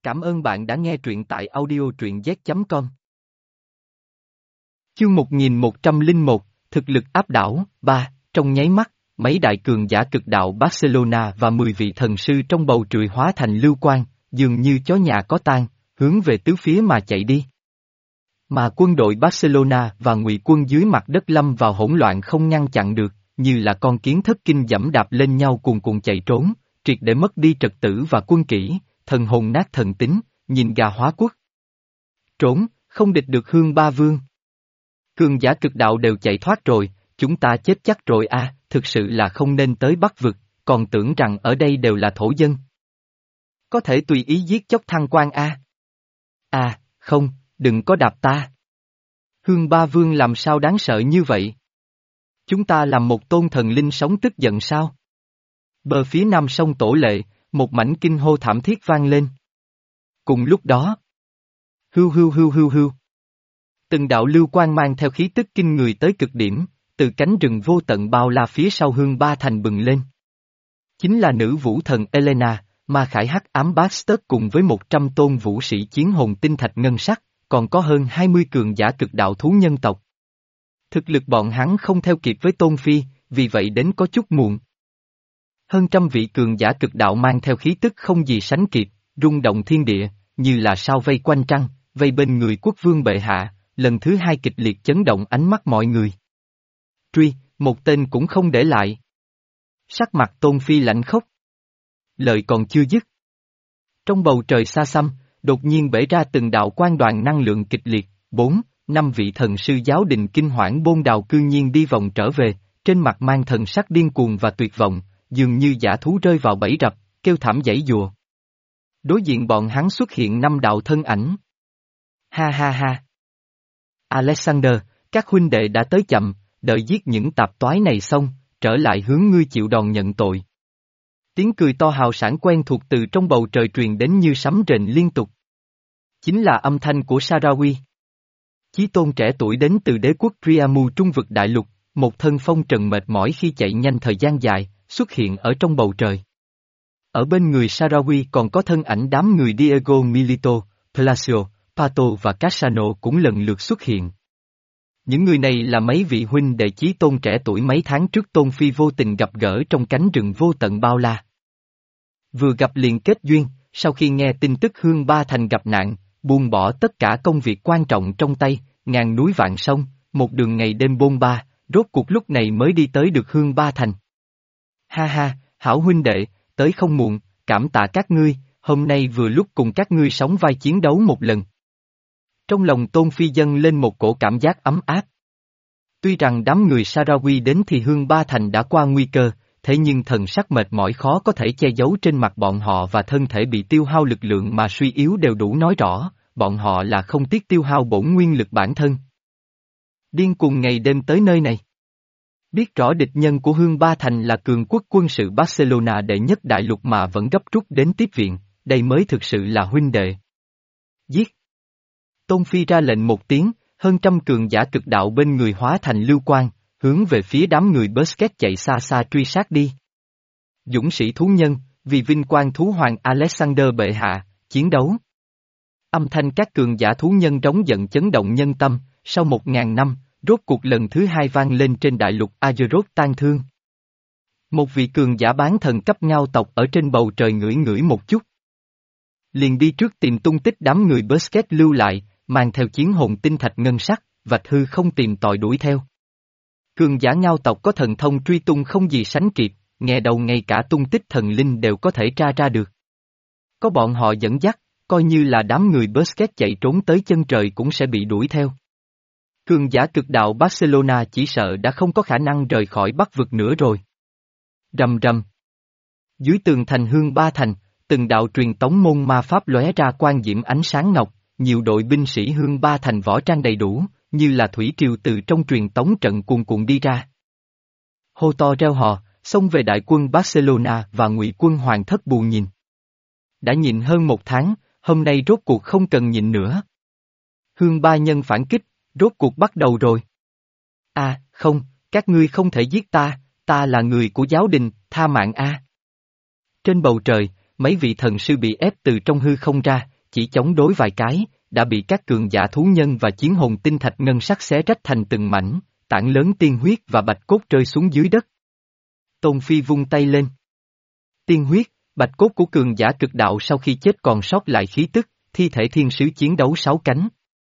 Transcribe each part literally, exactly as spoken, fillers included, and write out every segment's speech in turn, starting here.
Cảm ơn bạn đã nghe truyện tại audio truyện z chấm com. Chương một nghìn một trăm lẻ một, thực lực áp đảo, ba, trong nháy mắt, mấy đại cường giả cực đạo Barcelona và mười vị thần sư trong bầu trời hóa thành lưu quang, dường như chó nhà có tang, hướng về tứ phía mà chạy đi. Mà quân đội Barcelona và Ngụy quân dưới mặt đất lâm vào hỗn loạn không ngăn chặn được, như là con kiến thất kinh giẫm đạp lên nhau cuồn cuộn chạy trốn, triệt để mất đi trật tự và quân kỷ, thần hồn nát thần tính, nhìn gà hóa quốc. Trốn, không địch được Hương Ba Vương. Cường giả cực đạo đều chạy thoát rồi, chúng ta chết chắc rồi à, thực sự là không nên tới Bắc vực, còn tưởng rằng ở đây đều là thổ dân. Có thể tùy ý giết chóc thăng quan a. À, không, đừng có đạp ta. Hương Ba Vương làm sao đáng sợ như vậy? Chúng ta làm một tôn thần linh sống tức giận sao? Bờ phía nam sông Tổ Lệ, một mảnh kinh hô thảm thiết vang lên. Cùng lúc đó, hưu hưu hưu hưu hưu. Từng đạo lưu quang mang theo khí tức kinh người tới cực điểm, từ cánh rừng vô tận bao la phía sau Hương Ba Thành bừng lên. Chính là nữ vũ thần Elena, ma khải hắc ám Bastet cùng với một trăm tôn vũ sĩ chiến hồn tinh thạch ngân sắc, còn có hơn hai mươi cường giả cực đạo thú nhân tộc. Thực lực bọn hắn không theo kịp với Tôn Phi, vì vậy đến có chút muộn. Hơn trăm vị cường giả cực đạo mang theo khí tức không gì sánh kịp, rung động thiên địa, như là sao vây quanh trăng, vây bên người quốc vương bệ hạ, lần thứ hai kịch liệt chấn động ánh mắt mọi người. Truy, một tên cũng không để lại. Sắc mặt Tôn Phi lạnh khốc. Lời còn chưa dứt. Trong bầu trời xa xăm, đột nhiên bể ra từng đạo quang đoàn năng lượng kịch liệt, bốn, năm vị thần sư giáo đình kinh hoảng bôn đào cư nhiên đi vòng trở về, trên mặt mang thần sắc điên cuồng và tuyệt vọng, dường như dã thú rơi vào bẫy rập, kêu thảm giãy giụa. Đối diện bọn hắn xuất hiện năm đạo thân ảnh. Ha ha ha. Alexander, các huynh đệ đã tới chậm, đợi giết những tạp toái này xong, trở lại hướng ngươi chịu đòn nhận tội. Tiếng cười to hào sảng quen thuộc từ trong bầu trời truyền đến như sấm rền liên tục. Chính là âm thanh của Sarawi. Chí tôn trẻ tuổi đến từ đế quốc Priamu trung vực đại lục, một thân phong trần mệt mỏi khi chạy nhanh thời gian dài, xuất hiện ở trong bầu trời. Ở bên người Sarawi còn có thân ảnh đám người Diego Milito, Palacio, Pato và Cassano cũng lần lượt xuất hiện. Những người này là mấy vị huynh đệ chí tôn trẻ tuổi mấy tháng trước Tôn Phi vô tình gặp gỡ trong cánh rừng vô tận bao la. Vừa gặp liền kết duyên, sau khi nghe tin tức Hương Ba Thành gặp nạn, buông bỏ tất cả công việc quan trọng trong tay, ngàn núi vạn sông, một đường ngày đêm bôn ba, rốt cuộc lúc này mới đi tới được Hương Ba Thành. Ha ha, hảo huynh đệ, tới không muộn, cảm tạ các ngươi, hôm nay vừa lúc cùng các ngươi sóng vai chiến đấu một lần. Trong lòng Tôn Phi dâng lên một cổ cảm giác ấm áp. Tuy rằng đám người Sarawi đến thì Hương Ba Thành đã qua nguy cơ, thế nhưng thần sắc mệt mỏi khó có thể che giấu trên mặt bọn họ và thân thể bị tiêu hao lực lượng mà suy yếu đều đủ nói rõ, bọn họ là không tiếc tiêu hao bổn nguyên lực bản thân. Điên cuồng ngày đêm tới nơi này. Biết rõ địch nhân của Hương Ba Thành là cường quốc quân sự Barcelona đệ nhất đại lục mà vẫn gấp rút đến tiếp viện, đây mới thực sự là huynh đệ. Giết! Tôn Phi ra lệnh một tiếng, hơn trăm cường giả cực đạo bên người hóa thành lưu quang, hướng về phía đám người Busquets chạy xa xa truy sát đi. Dũng sĩ thú nhân, vì vinh quang thú hoàng Alexander bệ hạ, chiến đấu. Âm thanh các cường giả thú nhân trống giận chấn động nhân tâm, sau một ngàn năm, rốt cuộc lần thứ hai vang lên trên đại lục Azeroth tan thương. Một vị cường giả bán thần cấp ngao tộc ở trên bầu trời ngửi ngửi một chút. Liền đi trước tìm tung tích đám người Busquets lưu lại, mang theo chiến hồn tinh thạch ngân sắc, vạch hư không tìm tòi đuổi theo. Cường giả ngao tộc có thần thông truy tung không gì sánh kịp, nghe đầu ngay cả tung tích thần linh đều có thể tra ra được. Có bọn họ dẫn dắt, coi như là đám người Busquets chạy trốn tới chân trời cũng sẽ bị đuổi theo. Cường giả cực đạo Barcelona chỉ sợ đã không có khả năng rời khỏi Bắc vực nữa rồi. Rầm rầm. Dưới tường thành Hương Ba Thành, từng đạo truyền tống môn ma pháp lóe ra quang diễm ánh sáng ngọc, nhiều đội binh sĩ Hương Ba Thành võ trang đầy đủ, như là thủy triều từ trong truyền tống trận cuồn cuộn đi ra. Hô to reo hò, xông về đại quân Barcelona và Ngụy quân hoàng thất bù nhìn. Đã nhịn hơn một tháng, hôm nay rốt cuộc không cần nhịn nữa. Hương Ba nhân phản kích, rốt cuộc bắt đầu rồi. À, không, các ngươi không thể giết ta, ta là người của giáo đình, tha mạng a. Trên bầu trời, mấy vị thần sư bị ép từ trong hư không ra, chỉ chống đối vài cái, đã bị các cường giả thú nhân và chiến hồn tinh thạch ngân sắc xé rách thành từng mảnh, tảng lớn tiên huyết và bạch cốt rơi xuống dưới đất. Tôn Phi vung tay lên. Tiên huyết, bạch cốt của cường giả cực đạo sau khi chết còn sót lại khí tức, thi thể thiên sứ chiến đấu sáu cánh.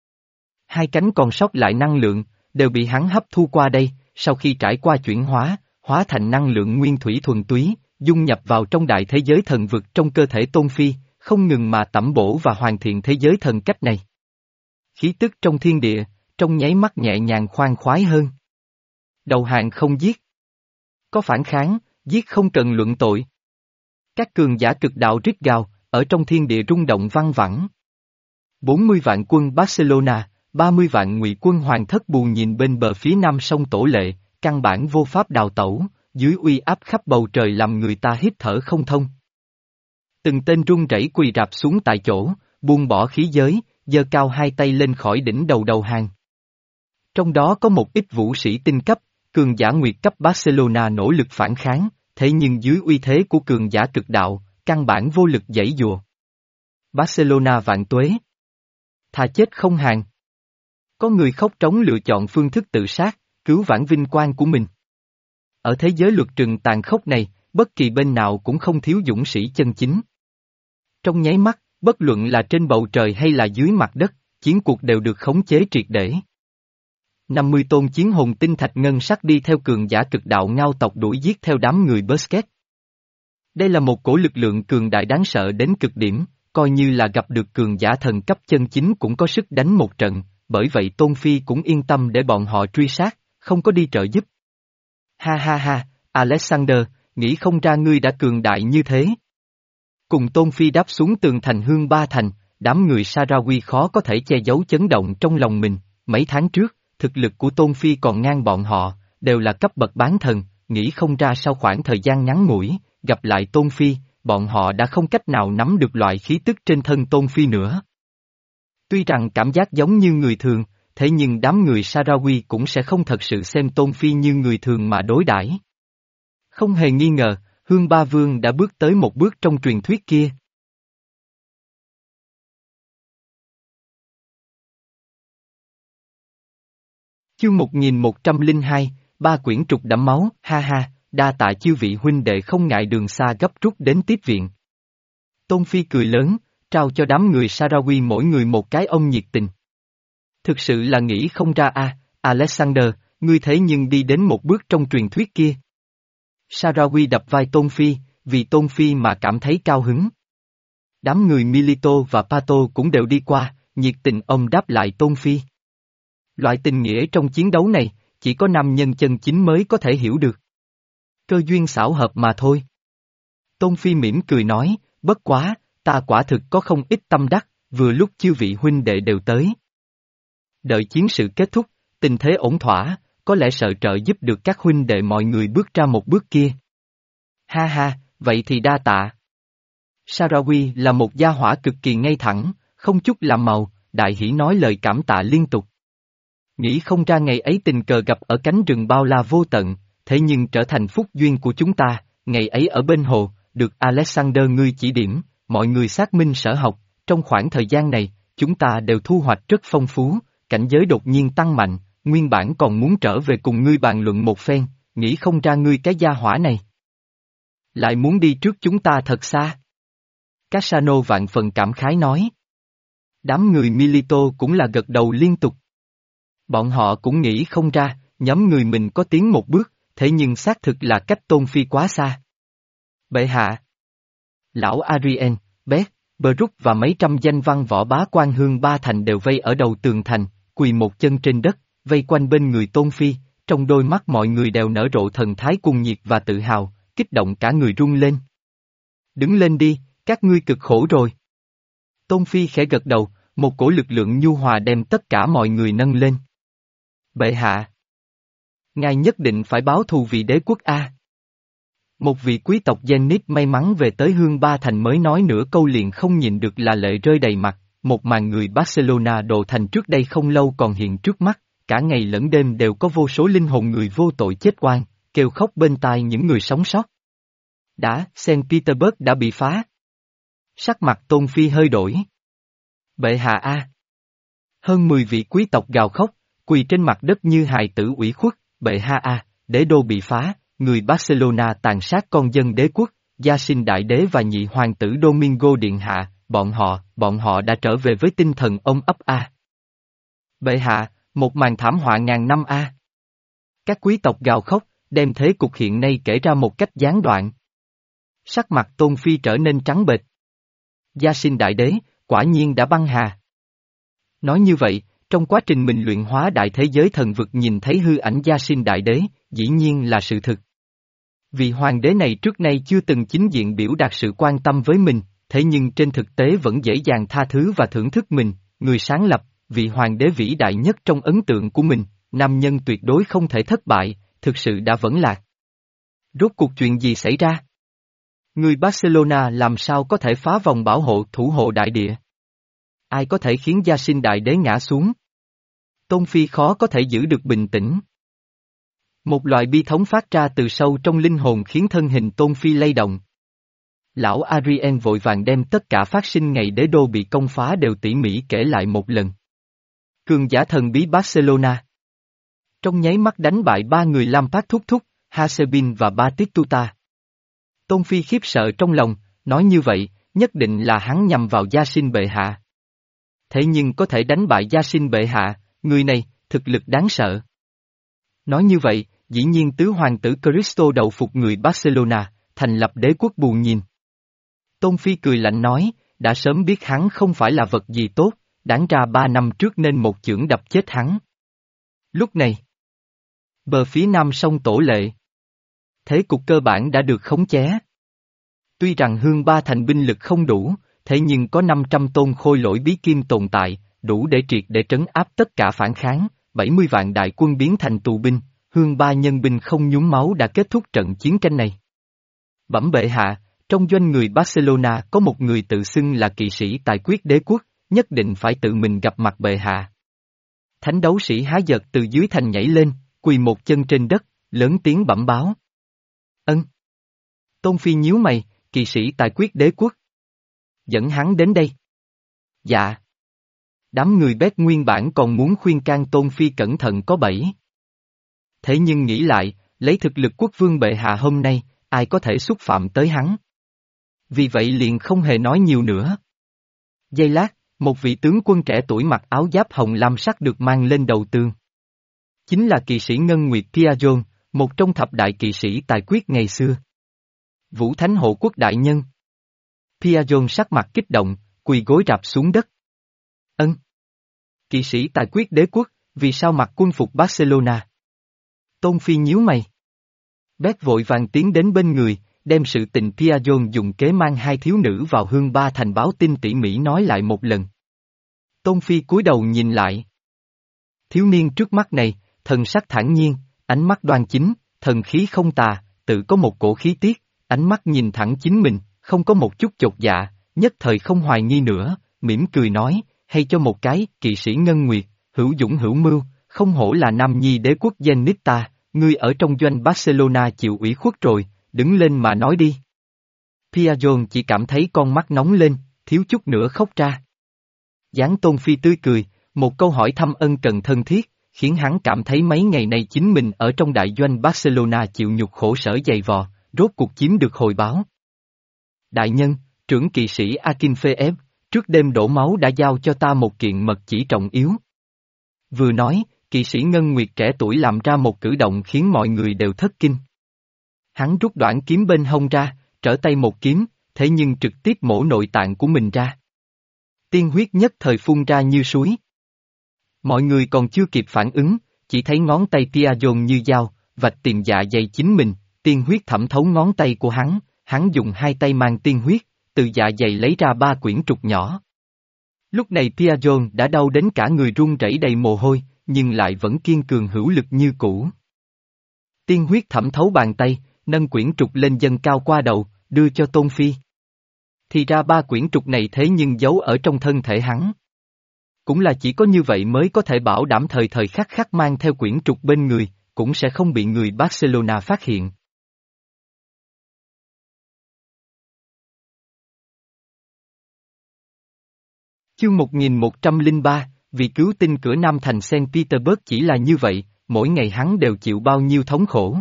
Hai cánh còn sót lại năng lượng, đều bị hắn hấp thu qua đây, sau khi trải qua chuyển hóa, hóa thành năng lượng nguyên thủy thuần túy, dung nhập vào trong đại thế giới thần vực trong cơ thể Tôn Phi, không ngừng mà tẩm bổ và hoàn thiện thế giới thần cách này. Khí tức trong thiên địa, trong nháy mắt nhẹ nhàng khoan khoái hơn. Đầu hàng không giết. Có phản kháng, giết không cần luận tội. Các cường giả cực đạo rít gào, ở trong thiên địa rung động văng vẳng. bốn mươi vạn quân Barcelona, ba mươi vạn ngụy quân hoàng thất buồn nhìn bên bờ phía nam sông Tổ Lệ, căn bản vô pháp đào tẩu, dưới uy áp khắp bầu trời làm người ta hít thở không thông. Từng tên run rẩy quỳ rạp xuống tại chỗ, buông bỏ khí giới, giơ cao hai tay lên khỏi đỉnh đầu đầu hàng. Trong đó có một ít vũ sĩ tinh cấp, cường giả nguyệt cấp Barcelona nỗ lực phản kháng, thế nhưng dưới uy thế của cường giả cực đạo, căn bản vô lực giãy giụa. Barcelona vạn tuế. Thà chết không hàng. Có người khóc trống lựa chọn phương thức tự sát, cứu vãn vinh quang của mình. Ở thế giới luật trừng tàn khốc này, bất kỳ bên nào cũng không thiếu dũng sĩ chân chính. Trong nháy mắt, bất luận là trên bầu trời hay là dưới mặt đất, chiến cuộc đều được khống chế triệt để. năm mươi tôn chiến hồn tinh thạch ngân sắc đi theo cường giả cực đạo ngao tộc đuổi giết theo đám người Basket. Đây là một cổ lực lượng cường đại đáng sợ đến cực điểm, coi như là gặp được cường giả thần cấp chân chính cũng có sức đánh một trận, bởi vậy Tôn Phi cũng yên tâm để bọn họ truy sát, không có đi trợ giúp. Ha ha ha, Alexander, nghĩ không ra ngươi đã cường đại như thế. Cùng Tôn Phi đáp xuống tường thành Hương Ba Thành, đám người Sarawi khó có thể che giấu chấn động trong lòng mình, mấy tháng trước, thực lực của Tôn Phi còn ngang bọn họ, đều là cấp bậc bán thần, nghĩ không ra sau khoảng thời gian ngắn ngủi, gặp lại Tôn Phi, bọn họ đã không cách nào nắm được loại khí tức trên thân Tôn Phi nữa. Tuy rằng cảm giác giống như người thường, thế nhưng đám người Sarawi cũng sẽ không thật sự xem Tôn Phi như người thường mà đối đãi. Không hề nghi ngờ, Hương Ba Vương đã bước tới một bước trong truyền thuyết kia. Chương một nghìn một trăm lẻ hai, ba quyển trục đẫm máu, ha ha, đa tạ chư vị huynh đệ không ngại đường xa gấp rút đến tiếp viện. Tôn Phi cười lớn, trao cho đám người Sarawi mỗi người một cái ôm nhiệt tình. Thực sự là nghĩ không ra a, Alexander, ngươi thế nhưng đi đến một bước trong truyền thuyết kia. Sarawi đập vai Tôn Phi, vì Tôn Phi mà cảm thấy cao hứng. Đám người Milito và Pato cũng đều đi qua, nhiệt tình ông đáp lại Tôn Phi. Loại tình nghĩa trong chiến đấu này, chỉ có nam nhân chân chính mới có thể hiểu được. Cơ duyên xảo hợp mà thôi. Tôn Phi mỉm cười nói, bất quá, ta quả thực có không ít tâm đắc, vừa lúc chư vị huynh đệ đều tới. Đợi chiến sự kết thúc, tình thế ổn thỏa, có lẽ sợ trợ giúp được các huynh đệ mọi người bước ra một bước kia. Ha ha, vậy thì đa tạ. Sarawi là một gia hỏa cực kỳ ngay thẳng, không chút làm màu, đại hỉ nói lời cảm tạ liên tục. Nghĩ không ra ngày ấy tình cờ gặp ở cánh rừng bao la vô tận, thế nhưng trở thành phúc duyên của chúng ta, ngày ấy ở bên hồ, được Alexander ngươi chỉ điểm, mọi người xác minh sở học, trong khoảng thời gian này, chúng ta đều thu hoạch rất phong phú, cảnh giới đột nhiên tăng mạnh, nguyên bản còn muốn trở về cùng ngươi bàn luận một phen, nghĩ không ra ngươi cái gia hỏa này. Lại muốn đi trước chúng ta thật xa. Cassano vạn phần cảm khái nói. Đám người Milito cũng là gật đầu liên tục. Bọn họ cũng nghĩ không ra, nhóm người mình có tiến một bước, thế nhưng xác thực là cách Tôn Phi quá xa. Bệ hạ. Lão Arien, Bét, Brook và mấy trăm danh văn võ bá quan Hương Ba Thành đều vây ở đầu tường thành, quỳ một chân trên đất, vây quanh bên người Tôn Phi, trong đôi mắt mọi người đều nở rộ thần thái cuồng nhiệt và tự hào, kích động cả người rung lên. Đứng lên đi, các ngươi cực khổ rồi. Tôn Phi khẽ gật đầu, một cổ lực lượng nhu hòa đem tất cả mọi người nâng lên. Bệ hạ. Ngài nhất định phải báo thù vì đế quốc A. Một vị quý tộc Zenith may mắn về tới Hương Ba Thành mới nói nửa câu liền không nhìn được là lệ rơi đầy mặt, một màn người Barcelona đồ thành trước đây không lâu còn hiện trước mắt, cả ngày lẫn đêm đều có vô số linh hồn người vô tội chết oan, kêu khóc bên tai những người sống sót. Đã, Saint Petersburg đã bị phá. Sắc mặt Tôn Phi hơi đổi. Bệ hạ a! Hơn mười vị quý tộc gào khóc, quỳ trên mặt đất như hài tử ủy khuất, bệ hạ a, đế đô bị phá, người Barcelona tàn sát con dân đế quốc, gia sinh đại đế và nhị hoàng tử Domingo điện hạ, bọn họ, bọn họ đã trở về với tinh thần ông ấp a. Bệ hạ, một màn thảm họa ngàn năm a. Các quý tộc gào khóc, đem thế cục hiện nay kể ra một cách gián đoạn. Sắc mặt Tôn Phi trở nên trắng bệch. Gia sinh đại đế, quả nhiên đã băng hà. Nói như vậy, trong quá trình mình luyện hóa đại thế giới thần vực nhìn thấy hư ảnh gia sinh đại đế, dĩ nhiên là sự thực. Vị hoàng đế này trước nay chưa từng chính diện biểu đạt sự quan tâm với mình, thế nhưng trên thực tế vẫn dễ dàng tha thứ và thưởng thức mình, người sáng lập, vị hoàng đế vĩ đại nhất trong ấn tượng của mình, nam nhân tuyệt đối không thể thất bại, thực sự đã vẫn lạc. Rốt cuộc chuyện gì xảy ra? Người Barcelona làm sao có thể phá vòng bảo hộ thủ hộ đại địa? Ai có thể khiến gia sinh đại đế ngã xuống? Tôn Phi khó có thể giữ được bình tĩnh. Một loại bi thống phát ra từ sâu trong linh hồn khiến thân hình Tôn Phi lay động. Lão Adrien vội vàng đem tất cả phát sinh ngày đế đô bị công phá đều tỉ mỉ kể lại một lần. Cường giả thần bí Barcelona. Trong nháy mắt đánh bại ba người Lampard thúc thúc, Hasebin và Batistuta. Tôn Phi khiếp sợ trong lòng, nói như vậy, nhất định là hắn nhằm vào gia sinh bệ hạ. Thế nhưng có thể đánh bại gia sinh bệ hạ, người này, thực lực đáng sợ. Nói như vậy, dĩ nhiên tứ hoàng tử Cristo đầu phục người Barcelona, thành lập đế quốc bù nhìn. Tôn Phi cười lạnh nói, đã sớm biết hắn không phải là vật gì tốt, đáng ra ba năm trước nên một chưởng đập chết hắn. Lúc này, bờ phía nam sông Tổ Lệ. Thế cục cơ bản đã được khống chế. Tuy rằng Hương Ba Thành binh lực không đủ, thế nhưng có năm trăm tôn khôi lỗi bí kim tồn tại, đủ để triệt để trấn áp tất cả phản kháng, bảy mươi vạn đại quân biến thành tù binh, Hương Ba nhân binh không nhúm máu đã kết thúc trận chiến tranh này. Bẩm bệ hạ, trong doanh người Barcelona có một người tự xưng là kỵ sĩ tài quyết đế quốc, nhất định phải tự mình gặp mặt bệ hạ. Thánh đấu sĩ há giật từ dưới thành nhảy lên, quỳ một chân trên đất, lớn tiếng bẩm báo. Ân. Tôn Phi nhíu mày, kỵ sĩ tài quyết đế quốc. Dẫn hắn đến đây. Dạ. Đám người bét nguyên bản còn muốn khuyên can Tôn Phi cẩn thận có bẫy. Thế nhưng nghĩ lại, lấy thực lực quốc vương bệ hạ hôm nay, ai có thể xúc phạm tới hắn. Vì vậy liền không hề nói nhiều nữa. Giây lát, một vị tướng quân trẻ tuổi mặc áo giáp hồng lam sắc được mang lên đầu tường. Chính là kỵ sĩ Ngân Nguyệt Piajon, một trong thập đại kỵ sĩ tài quyết ngày xưa. Vũ Thánh Hộ Quốc đại nhân. Piajon sắc mặt kích động, quỳ gối rạp xuống đất. Ân. Kỵ sĩ tài quyết đế quốc, vì sao mặc quân phục Barcelona? Tôn Phi nhíu mày. Bét vội vàng tiến đến bên người, đem sự tình Piajon dùng kế mang hai thiếu nữ vào Hương Ba Thành báo tin tỉ mỉ nói lại một lần. Tôn Phi cúi đầu nhìn lại. Thiếu niên trước mắt này, thần sắc thản nhiên, ánh mắt đoan chính, thần khí không tà, tự có một cổ khí tiết, ánh mắt nhìn thẳng chính mình, không có một chút chột dạ, nhất thời không hoài nghi nữa, mỉm cười nói, hay cho một cái, kỵ sĩ Ngân Nguyệt, hữu dũng hữu mưu, không hổ là nam nhi đế quốc Zenita, ngươi ở trong doanh Barcelona chịu ủy khuất rồi, đứng lên mà nói đi. Piajon chỉ cảm thấy con mắt nóng lên, thiếu chút nữa khóc ra. Dáng Tôn Phi tươi cười, một câu hỏi thăm ân cần thân thiết, khiến hắn cảm thấy mấy ngày nay chính mình ở trong đại doanh Barcelona chịu nhục khổ sở dày vò, rốt cuộc chiếm được hồi báo. Đại nhân, trưởng kỵ sĩ Akinfeev, trước đêm đổ máu đã giao cho ta một kiện mật chỉ trọng yếu. Vừa nói, kỵ sĩ Ngân Nguyệt trẻ tuổi làm ra một cử động khiến mọi người đều thất kinh. Hắn rút đoạn kiếm bên hông ra, trở tay một kiếm, thế nhưng trực tiếp mổ nội tạng của mình ra. Tiên huyết nhất thời phun ra như suối. Mọi người còn chưa kịp phản ứng, chỉ thấy ngón tay Piajon như dao, vạch tìm dạ dày chính mình, tiên huyết thẩm thấu ngón tay của hắn, hắn dùng hai tay mang tiên huyết, từ dạ dày lấy ra ba quyển trục nhỏ. Lúc này Piajon đã đau đến cả người run rẩy đầy mồ hôi, nhưng lại vẫn kiên cường hữu lực như cũ. Tiên huyết thẩm thấu bàn tay, nâng quyển trục lên dâng cao qua đầu, đưa cho Tôn Phi. Thì ra ba quyển trục này thế nhưng giấu ở trong thân thể hắn. Cũng là chỉ có như vậy mới có thể bảo đảm thời thời khắc khắc mang theo quyển trục bên người, cũng sẽ không bị người Barcelona phát hiện. Chương một nghìn một trăm lẻ ba, vì cứu tinh cửa Nam thành Saint Petersburg chỉ là như vậy, mỗi ngày hắn đều chịu bao nhiêu thống khổ.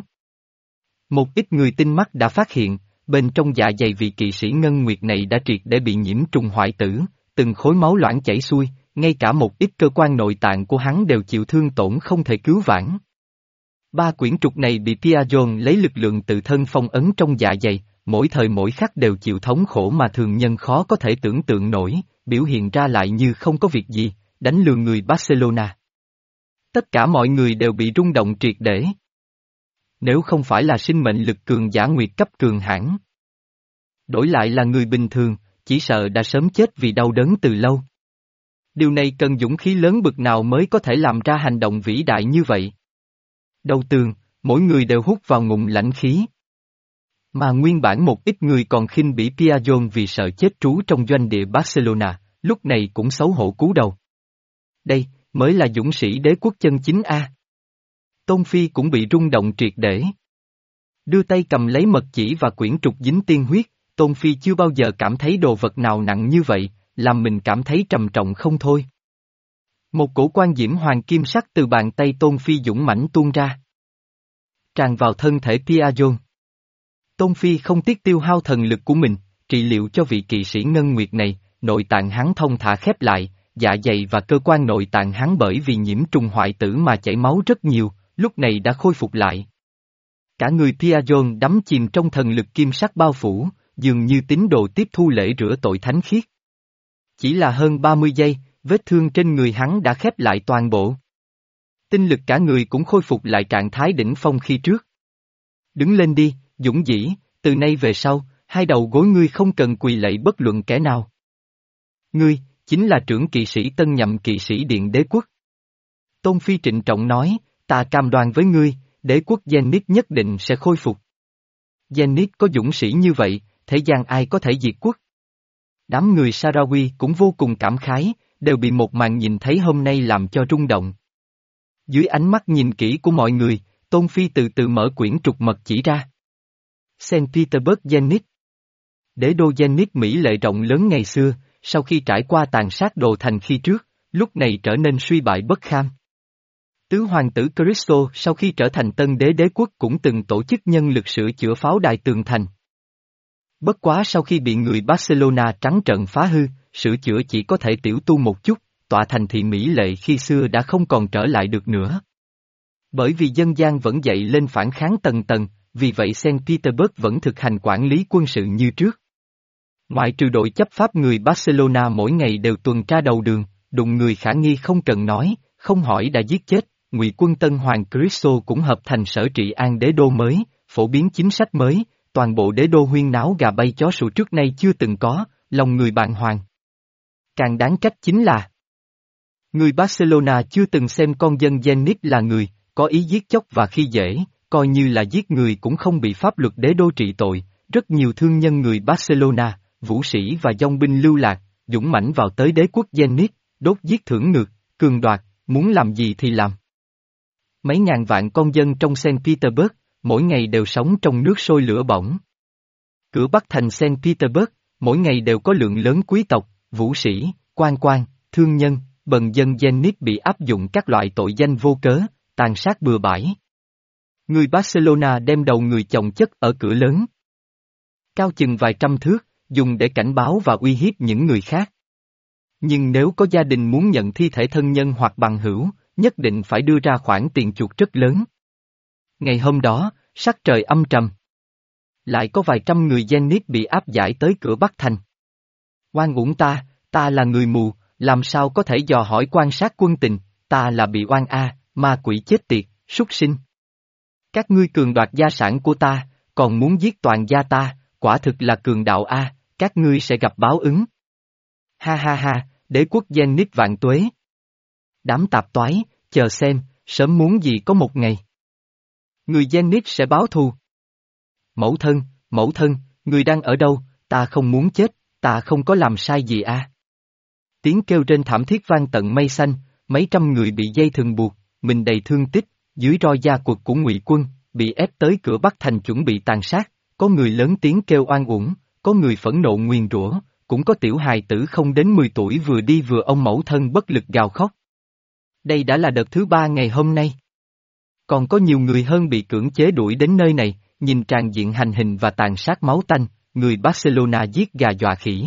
Một ít người tinh mắt đã phát hiện, bên trong dạ dày vị kỵ sĩ Ngân Nguyệt này đã triệt để bị nhiễm trùng hoại tử, từng khối máu loãng chảy xuôi, ngay cả một ít cơ quan nội tạng của hắn đều chịu thương tổn không thể cứu vãn. Ba quyển trục này bị Piajon lấy lực lượng tự thân phong ấn trong dạ dày, mỗi thời mỗi khắc đều chịu thống khổ mà thường nhân khó có thể tưởng tượng nổi, biểu hiện ra lại như không có việc gì, đánh lừa người Barcelona. Tất cả mọi người đều bị rung động triệt để. Nếu không phải là sinh mệnh lực cường giả nguyệt cấp cường hãn, đổi lại là người bình thường, chỉ sợ đã sớm chết vì đau đớn từ lâu. Điều này cần dũng khí lớn bực nào mới có thể làm ra hành động vĩ đại như vậy. Đầu tường, mỗi người đều hút vào ngụm lãnh khí. Mà nguyên bản một ít người còn khinh bỉ Piajon vì sợ chết trú trong doanh địa Barcelona, lúc này cũng xấu hổ cúi đầu. Đây, mới là dũng sĩ đế quốc chân chính A. Tôn Phi cũng bị rung động triệt để. Đưa tay cầm lấy mật chỉ và quyển trục dính tiên huyết, Tôn Phi chưa bao giờ cảm thấy đồ vật nào nặng như vậy, làm mình cảm thấy trầm trọng không thôi. Một cổ quan diễm hoàng kim sắc từ bàn tay Tôn Phi dũng mãnh tuôn ra, tràn vào thân thể Piajon. Tôn Phi không tiếc tiêu hao thần lực của mình, trị liệu cho vị kỵ sĩ Ngân Nguyệt này, nội tạng hắn thông thả khép lại, dạ dày và cơ quan nội tạng hắn bởi vì nhiễm trùng hoại tử mà chảy máu rất nhiều, lúc này đã khôi phục lại. Cả người Piajon đắm chìm trong thần lực kim sắc bao phủ, dường như tín đồ tiếp thu lễ rửa tội thánh khiết. Chỉ là hơn ba mươi giây, vết thương trên người hắn đã khép lại toàn bộ. Tinh lực cả người cũng khôi phục lại trạng thái đỉnh phong khi trước. Đứng lên đi, dũng dĩ, từ nay về sau, hai đầu gối ngươi không cần quỳ lạy bất luận kẻ nào. Ngươi, chính là trưởng kỵ sĩ tân nhậm kỵ sĩ điện đế quốc. Tôn Phi trịnh trọng nói, ta cam đoan với ngươi, đế quốc Zenith nhất định sẽ khôi phục. Zenith có dũng sĩ như vậy, thế gian ai có thể diệt quốc. Đám người Sarawi cũng vô cùng cảm khái, đều bị một màn nhìn thấy hôm nay làm cho rung động. Dưới ánh mắt nhìn kỹ của mọi người, Tôn Phi từ từ mở quyển trục mật chỉ ra. Saint Petersburg Zenith. Đế đô Zenith Mỹ lệ rộng lớn ngày xưa, sau khi trải qua tàn sát đồ thành khi trước, lúc này trở nên suy bại bất kham. Tứ hoàng tử Cristo sau khi trở thành tân đế đế quốc cũng từng tổ chức nhân lực sửa chữa pháo đài tường thành. Bất quá sau khi bị người Barcelona trắng trợn phá hư, sửa chữa chỉ có thể tiểu tu một chút, tọa thành thị Mỹ lệ khi xưa đã không còn trở lại được nữa. Bởi vì dân gian vẫn dậy lên phản kháng tầng tầng, vì vậy Saint Petersburg vẫn thực hành quản lý quân sự như trước. Ngoại trừ đội chấp pháp người Barcelona mỗi ngày đều tuần tra đầu đường, đụng người khả nghi không cần nói, không hỏi đã giết chết, ngụy quân Tân Hoàng Cristo cũng hợp thành sở trị an đế đô mới, phổ biến chính sách mới, toàn bộ đế đô huyên náo gà bay chó sủa trước nay chưa từng có, lòng người bàng hoàng. Càng đáng trách chính là người Barcelona chưa từng xem con dân Zenith là người, có ý giết chóc và khi dễ, coi như là giết người cũng không bị pháp luật đế đô trị tội, rất nhiều thương nhân người Barcelona, vũ sĩ và dòng binh lưu lạc, dũng mãnh vào tới đế quốc Zenith, đốt giết thưởng ngược, cường đoạt, muốn làm gì thì làm. Mấy ngàn vạn con dân trong Saint Petersburg, mỗi ngày đều sống trong nước sôi lửa bỏng. Cửa Bắc thành Saint Petersburg, mỗi ngày đều có lượng lớn quý tộc, vũ sĩ, quan quan, thương nhân, bần dân Zenith bị áp dụng các loại tội danh vô cớ, tàn sát bừa bãi. Người Barcelona đem đầu người chồng chất ở cửa lớn, cao chừng vài trăm thước, dùng để cảnh báo và uy hiếp những người khác. Nhưng nếu có gia đình muốn nhận thi thể thân nhân hoặc bằng hữu, nhất định phải đưa ra khoản tiền chuộc rất lớn. Ngày hôm đó, sắc trời âm trầm. Lại có vài trăm người Zenith bị áp giải tới cửa Bắc thành. Oan uổng ta, ta là người mù, làm sao có thể dò hỏi quan sát quân tình, ta là bị oan a, ma quỷ chết tiệt, súc sinh. Các ngươi cường đoạt gia sản của ta, còn muốn giết toàn gia ta, quả thực là cường đạo a, các ngươi sẽ gặp báo ứng. Ha ha ha, đế quốc Zenith vạn tuế. Đám tạp toái, chờ xem, sớm muốn gì có một ngày. Người Zenith sẽ báo thù. Mẫu thân, mẫu thân, người đang ở đâu, ta không muốn chết, ta không có làm sai gì a. Tiếng kêu trên thảm thiết vang tận mây xanh, mấy trăm người bị dây thừng buộc, mình đầy thương tích, dưới roi da quật của ngụy quân, bị ép tới cửa Bắc thành chuẩn bị tàn sát, có người lớn tiếng kêu oan uổng, có người phẫn nộ nguyền rủa, cũng có tiểu hài tử không đến mười tuổi vừa đi vừa ôm mẫu thân bất lực gào khóc. Đây đã là đợt thứ ba ngày hôm nay. Còn có nhiều người hơn bị cưỡng chế đuổi đến nơi này, nhìn tràn diện hành hình và tàn sát máu tanh, người Barcelona giết gà dọa khỉ.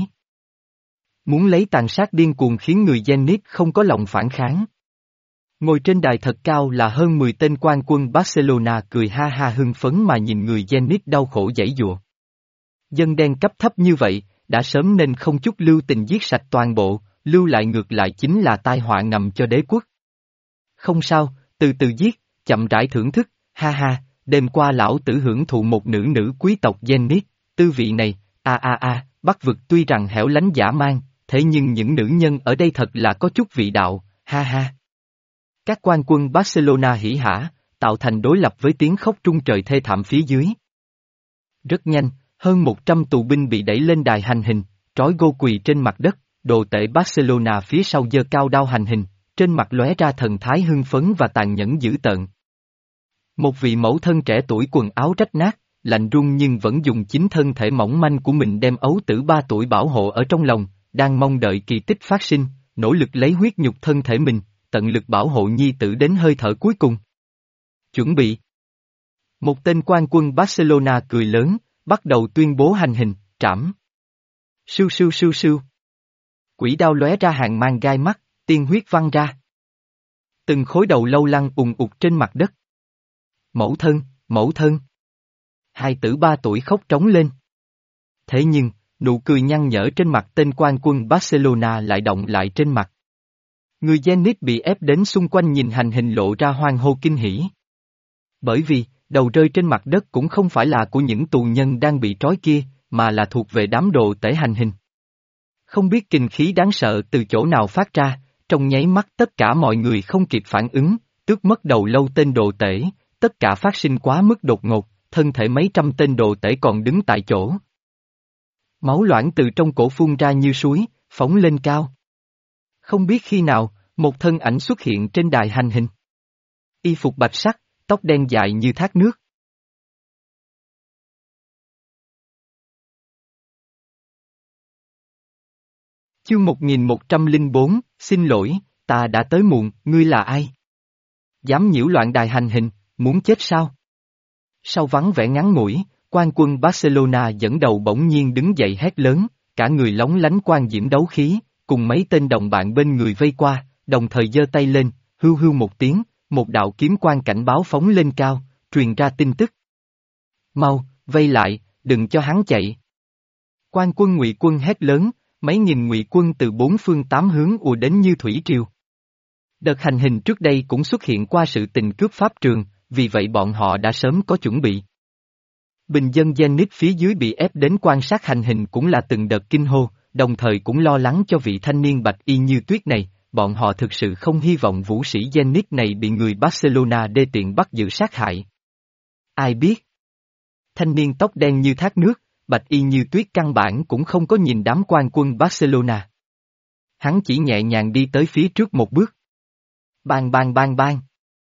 Muốn lấy tàn sát điên cuồng khiến người Zenit không có lòng phản kháng. Ngồi trên đài thật cao là hơn mười tên quan quân Barcelona cười ha ha hưng phấn mà nhìn người Zenit đau khổ giãy giụa. Dân đen cấp thấp như vậy, đã sớm nên không chút lưu tình giết sạch toàn bộ, lưu lại ngược lại chính là tai họa ngầm cho đế quốc. Không sao, từ từ giết, chậm rãi thưởng thức, ha ha, đêm qua lão tử hưởng thụ một nữ nữ quý tộc Zenit, tư vị này, a a a, Bắc vực tuy rằng hẻo lánh dã man, thế nhưng những nữ nhân ở đây thật là có chút vị đạo, ha ha. Các quan quân Barcelona hỉ hả, tạo thành đối lập với tiếng khóc trung trời thê thảm phía dưới. Rất nhanh, hơn một trăm tù binh bị đẩy lên đài hành hình, trói gô quỳ trên mặt đất, đồ tể Barcelona phía sau giơ cao đao hành hình, trên mặt lóe ra thần thái hưng phấn và tàn nhẫn dữ tợn. Một vị mẫu thân trẻ tuổi quần áo rách nát, lạnh run nhưng vẫn dùng chính thân thể mỏng manh của mình đem ấu tử ba tuổi bảo hộ ở trong lòng, đang mong đợi kỳ tích phát sinh, nỗ lực lấy huyết nhục thân thể mình, tận lực bảo hộ nhi tử đến hơi thở cuối cùng. Chuẩn bị. Một tên quan quân Barcelona cười lớn, bắt đầu tuyên bố hành hình, trảm. Sưu sưu sưu sưu. Quỷ đao lóe ra hàng mang gai mắt, tiên huyết văng ra. Từng khối đầu lâu lăn ùng ục trên mặt đất. Mẫu thân, mẫu thân. Hai tử ba tuổi khóc trống lên. Thế nhưng, nụ cười nhăn nhở trên mặt tên quan quân Barcelona lại động lại trên mặt. Người Zenit bị ép đến xung quanh nhìn hành hình lộ ra hoang hô kinh hỉ. Bởi vì, đầu rơi trên mặt đất cũng không phải là của những tù nhân đang bị trói kia, mà là thuộc về đám đồ tể hành hình. Không biết kình khí đáng sợ từ chỗ nào phát ra, trong nháy mắt tất cả mọi người không kịp phản ứng, tước mất đầu lâu tên đồ tể, tất cả phát sinh quá mức đột ngột, thân thể mấy trăm tên đồ tể còn đứng tại chỗ. Máu loãng từ trong cổ phun ra như suối, phóng lên cao. Không biết khi nào, một thân ảnh xuất hiện trên đài hành hình. Y phục bạch sắc, tóc đen dài như thác nước. Chương một nghìn một trăm lẻ bốn, xin lỗi, ta đã tới muộn, ngươi là ai? Dám nhiễu loạn đài hành hình, muốn chết sao? Sau vắng vẻ ngắn ngủi, quan quân Barcelona dẫn đầu bỗng nhiên đứng dậy hét lớn, cả người lóng lánh quan diễm đấu khí, cùng mấy tên đồng bạn bên người vây qua, đồng thời giơ tay lên, hưu hưu một tiếng, một đạo kiếm quang cảnh báo phóng lên cao, truyền ra tin tức. Mau, vây lại, đừng cho hắn chạy. Quan quân Ngụy quân hét lớn, mấy nghìn Ngụy quân từ bốn phương tám hướng ùa đến như thủy triều. Đợt hành hình trước đây cũng xuất hiện qua sự tình cướp pháp trường, vì vậy bọn họ đã sớm có chuẩn bị. Bình dân Zenit phía dưới bị ép đến quan sát hành hình cũng là từng đợt kinh hô, đồng thời cũng lo lắng cho vị thanh niên bạch y như tuyết này, bọn họ thực sự không hy vọng vũ sĩ Zenit này bị người Barcelona đê tiện bắt giữ sát hại. Ai biết? Thanh niên tóc đen như thác nước, bạch y như tuyết căn bản cũng không có nhìn đám quan quân Barcelona. Hắn chỉ nhẹ nhàng đi tới phía trước một bước. Bang bang bang bang.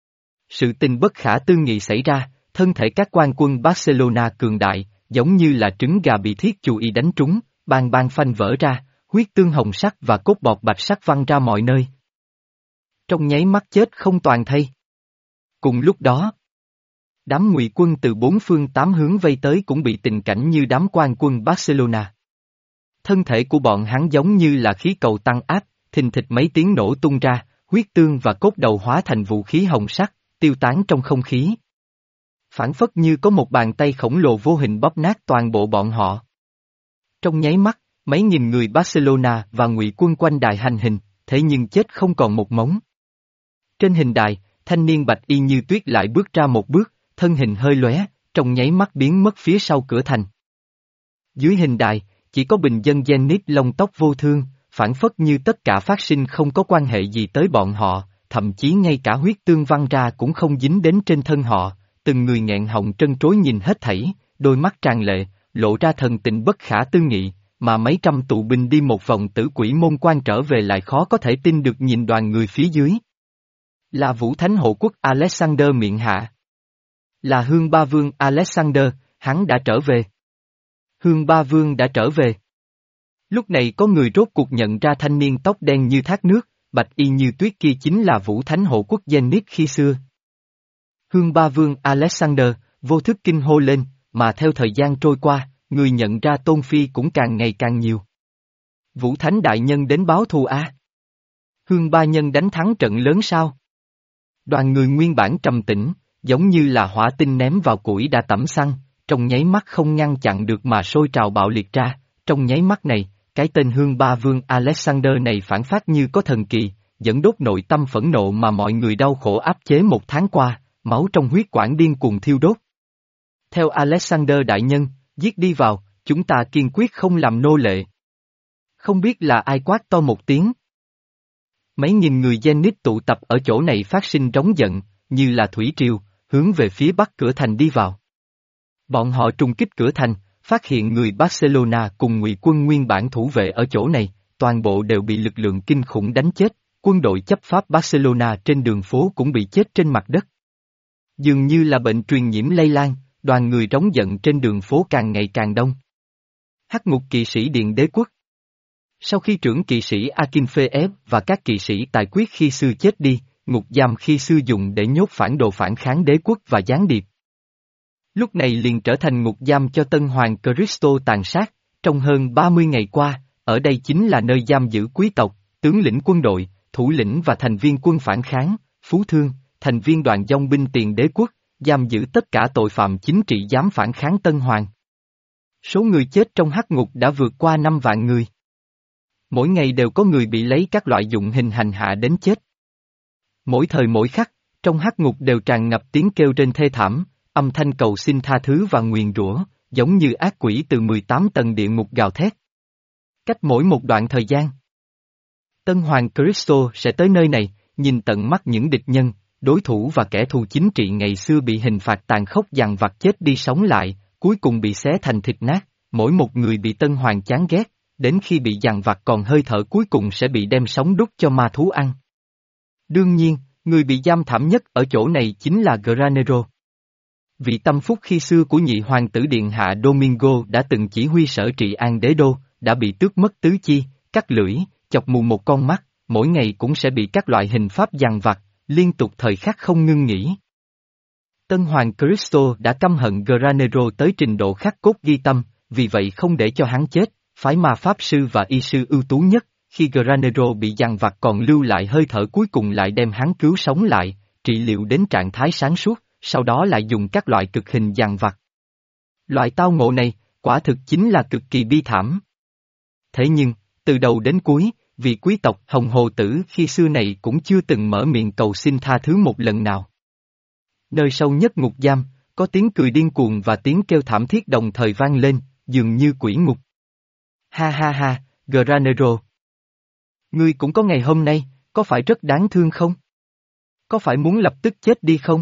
Sự tình bất khả tư nghị xảy ra, thân thể các quan quân Barcelona cường đại, giống như là trứng gà bị thiết chù y đánh trúng, bang bang phanh vỡ ra, huyết tương hồng sắc và cốt bọt bạch sắc văng ra mọi nơi. Trong nháy mắt chết không toàn thây. Cùng lúc đó, đám Ngụy quân từ bốn phương tám hướng vây tới cũng bị tình cảnh như đám quan quân Barcelona. Thân thể của bọn hắn giống như là khí cầu tăng áp, thình thịch mấy tiếng nổ tung ra, huyết tương và cốt đầu hóa thành vũ khí hồng sắc, tiêu tán trong không khí. Phản phất như có một bàn tay khổng lồ vô hình bóp nát toàn bộ bọn họ. Trong nháy mắt, mấy nghìn người Barcelona và Ngụy quân quanh đài hành hình, thế nhưng chết không còn một mống. Trên hình đài, thanh niên bạch y như tuyết lại bước ra một bước, thân hình hơi lóe, trong nháy mắt biến mất phía sau cửa thành. Dưới hình đài, chỉ có bình dân Zenit lông tóc vô thương, phản phất như tất cả phát sinh không có quan hệ gì tới bọn họ, thậm chí ngay cả huyết tương văng ra cũng không dính đến trên thân họ, từng người nghẹn họng trân trối nhìn hết thảy, đôi mắt tràn lệ, lộ ra thần tình bất khả tư nghị, mà mấy trăm tù binh đi một vòng tử quỷ môn quan trở về lại khó có thể tin được nhìn đoàn người phía dưới. Là Vũ Thánh Hộ Quốc Alexander miệng hạ. Là Hương Ba Vương Alexander, hắn đã trở về. Hương Ba Vương đã trở về. Lúc này có người rốt cuộc nhận ra thanh niên tóc đen như thác nước, bạch y như tuyết kia chính là Vũ Thánh Hộ Quốc Zenith khi xưa. Hương Ba Vương Alexander, vô thức kinh hô lên, mà theo thời gian trôi qua, người nhận ra Tôn Phi cũng càng ngày càng nhiều. Vũ Thánh Đại Nhân đến báo thù a. Hương Ba Nhân đánh thắng trận lớn sao? Đoàn người nguyên bản trầm tĩnh, giống như là hỏa tinh ném vào củi đã tẩm xăng, trong nháy mắt không ngăn chặn được mà sôi trào bạo liệt ra, trong nháy mắt này, cái tên Hương Ba Vương Alexander này phản phát như có thần kỳ, dẫn đốt nội tâm phẫn nộ mà mọi người đau khổ áp chế một tháng qua, máu trong huyết quản điên cuồng thiêu đốt. Theo Alexander Đại Nhân, giết đi vào, chúng ta kiên quyết không làm nô lệ. Không biết là ai quát to một tiếng. Mấy nghìn người Zenith tụ tập ở chỗ này phát sinh trống giận, như là thủy triều, hướng về phía bắc cửa thành đi vào. Bọn họ trùng kích cửa thành, phát hiện người Barcelona cùng ngụy quân nguyên bản thủ vệ ở chỗ này, toàn bộ đều bị lực lượng kinh khủng đánh chết, quân đội chấp pháp Barcelona trên đường phố cũng bị chết trên mặt đất. Dường như là bệnh truyền nhiễm lây lan, đoàn người trống giận trên đường phố càng ngày càng đông. Hắc ngục kỵ sĩ Điện Đế Quốc. Sau khi trưởng kỵ sĩ Akinfeev và các kỵ sĩ tài quyết khi xưa chết đi, ngục giam khi xưa dùng để nhốt phản đồ phản kháng đế quốc và gián điệp. Lúc này liền trở thành ngục giam cho Tân Hoàng Cristo tàn sát, trong hơn ba mươi ngày qua, ở đây chính là nơi giam giữ quý tộc, tướng lĩnh quân đội, thủ lĩnh và thành viên quân phản kháng, phú thương, thành viên đoàn dòng binh tiền đế quốc, giam giữ tất cả tội phạm chính trị dám phản kháng Tân Hoàng. Số người chết trong hắc ngục đã vượt qua năm vạn người. Mỗi ngày đều có người bị lấy các loại dụng hình hành hạ đến chết. Mỗi thời mỗi khắc, trong hắc ngục đều tràn ngập tiếng kêu trên thê thảm, âm thanh cầu xin tha thứ và nguyền rủa, giống như ác quỷ từ mười tám tầng địa ngục gào thét. Cách mỗi một đoạn thời gian, Tân Hoàng Cristo sẽ tới nơi này, nhìn tận mắt những địch nhân, đối thủ và kẻ thù chính trị ngày xưa bị hình phạt tàn khốc dằn vặt chết đi sống lại, cuối cùng bị xé thành thịt nát, mỗi một người bị Tân Hoàng chán ghét, đến khi bị dằn vặt còn hơi thở cuối cùng sẽ bị đem sống đút cho ma thú ăn. Đương nhiên, người bị giam thảm nhất ở chỗ này chính là Granero. Vị tâm phúc khi xưa của nhị hoàng tử điện hạ Domingo đã từng chỉ huy sở trị an đế đô, đã bị tước mất tứ chi, cắt lưỡi, chọc mù một con mắt, mỗi ngày cũng sẽ bị các loại hình pháp dằn vặt, liên tục thời khắc không ngưng nghỉ. Tân Hoàng Cristo đã căm hận Granero tới trình độ khắc cốt ghi tâm, vì vậy không để cho hắn chết, phái ma pháp sư và y sư ưu tú nhất, khi Granero bị dằn vặt còn lưu lại hơi thở cuối cùng lại đem hắn cứu sống lại, trị liệu đến trạng thái sáng suốt, sau đó lại dùng các loại cực hình dằn vặt. Loại tao ngộ này, quả thực chính là cực kỳ bi thảm. Thế nhưng, từ đầu đến cuối, vị quý tộc Hồng Hồ Tử khi xưa này cũng chưa từng mở miệng cầu xin tha thứ một lần nào. Nơi sâu nhất ngục giam, có tiếng cười điên cuồng và tiếng kêu thảm thiết đồng thời vang lên, dường như quỷ ngục. Ha ha ha, Granero. Ngươi cũng có ngày hôm nay, có phải rất đáng thương không? Có phải muốn lập tức chết đi không?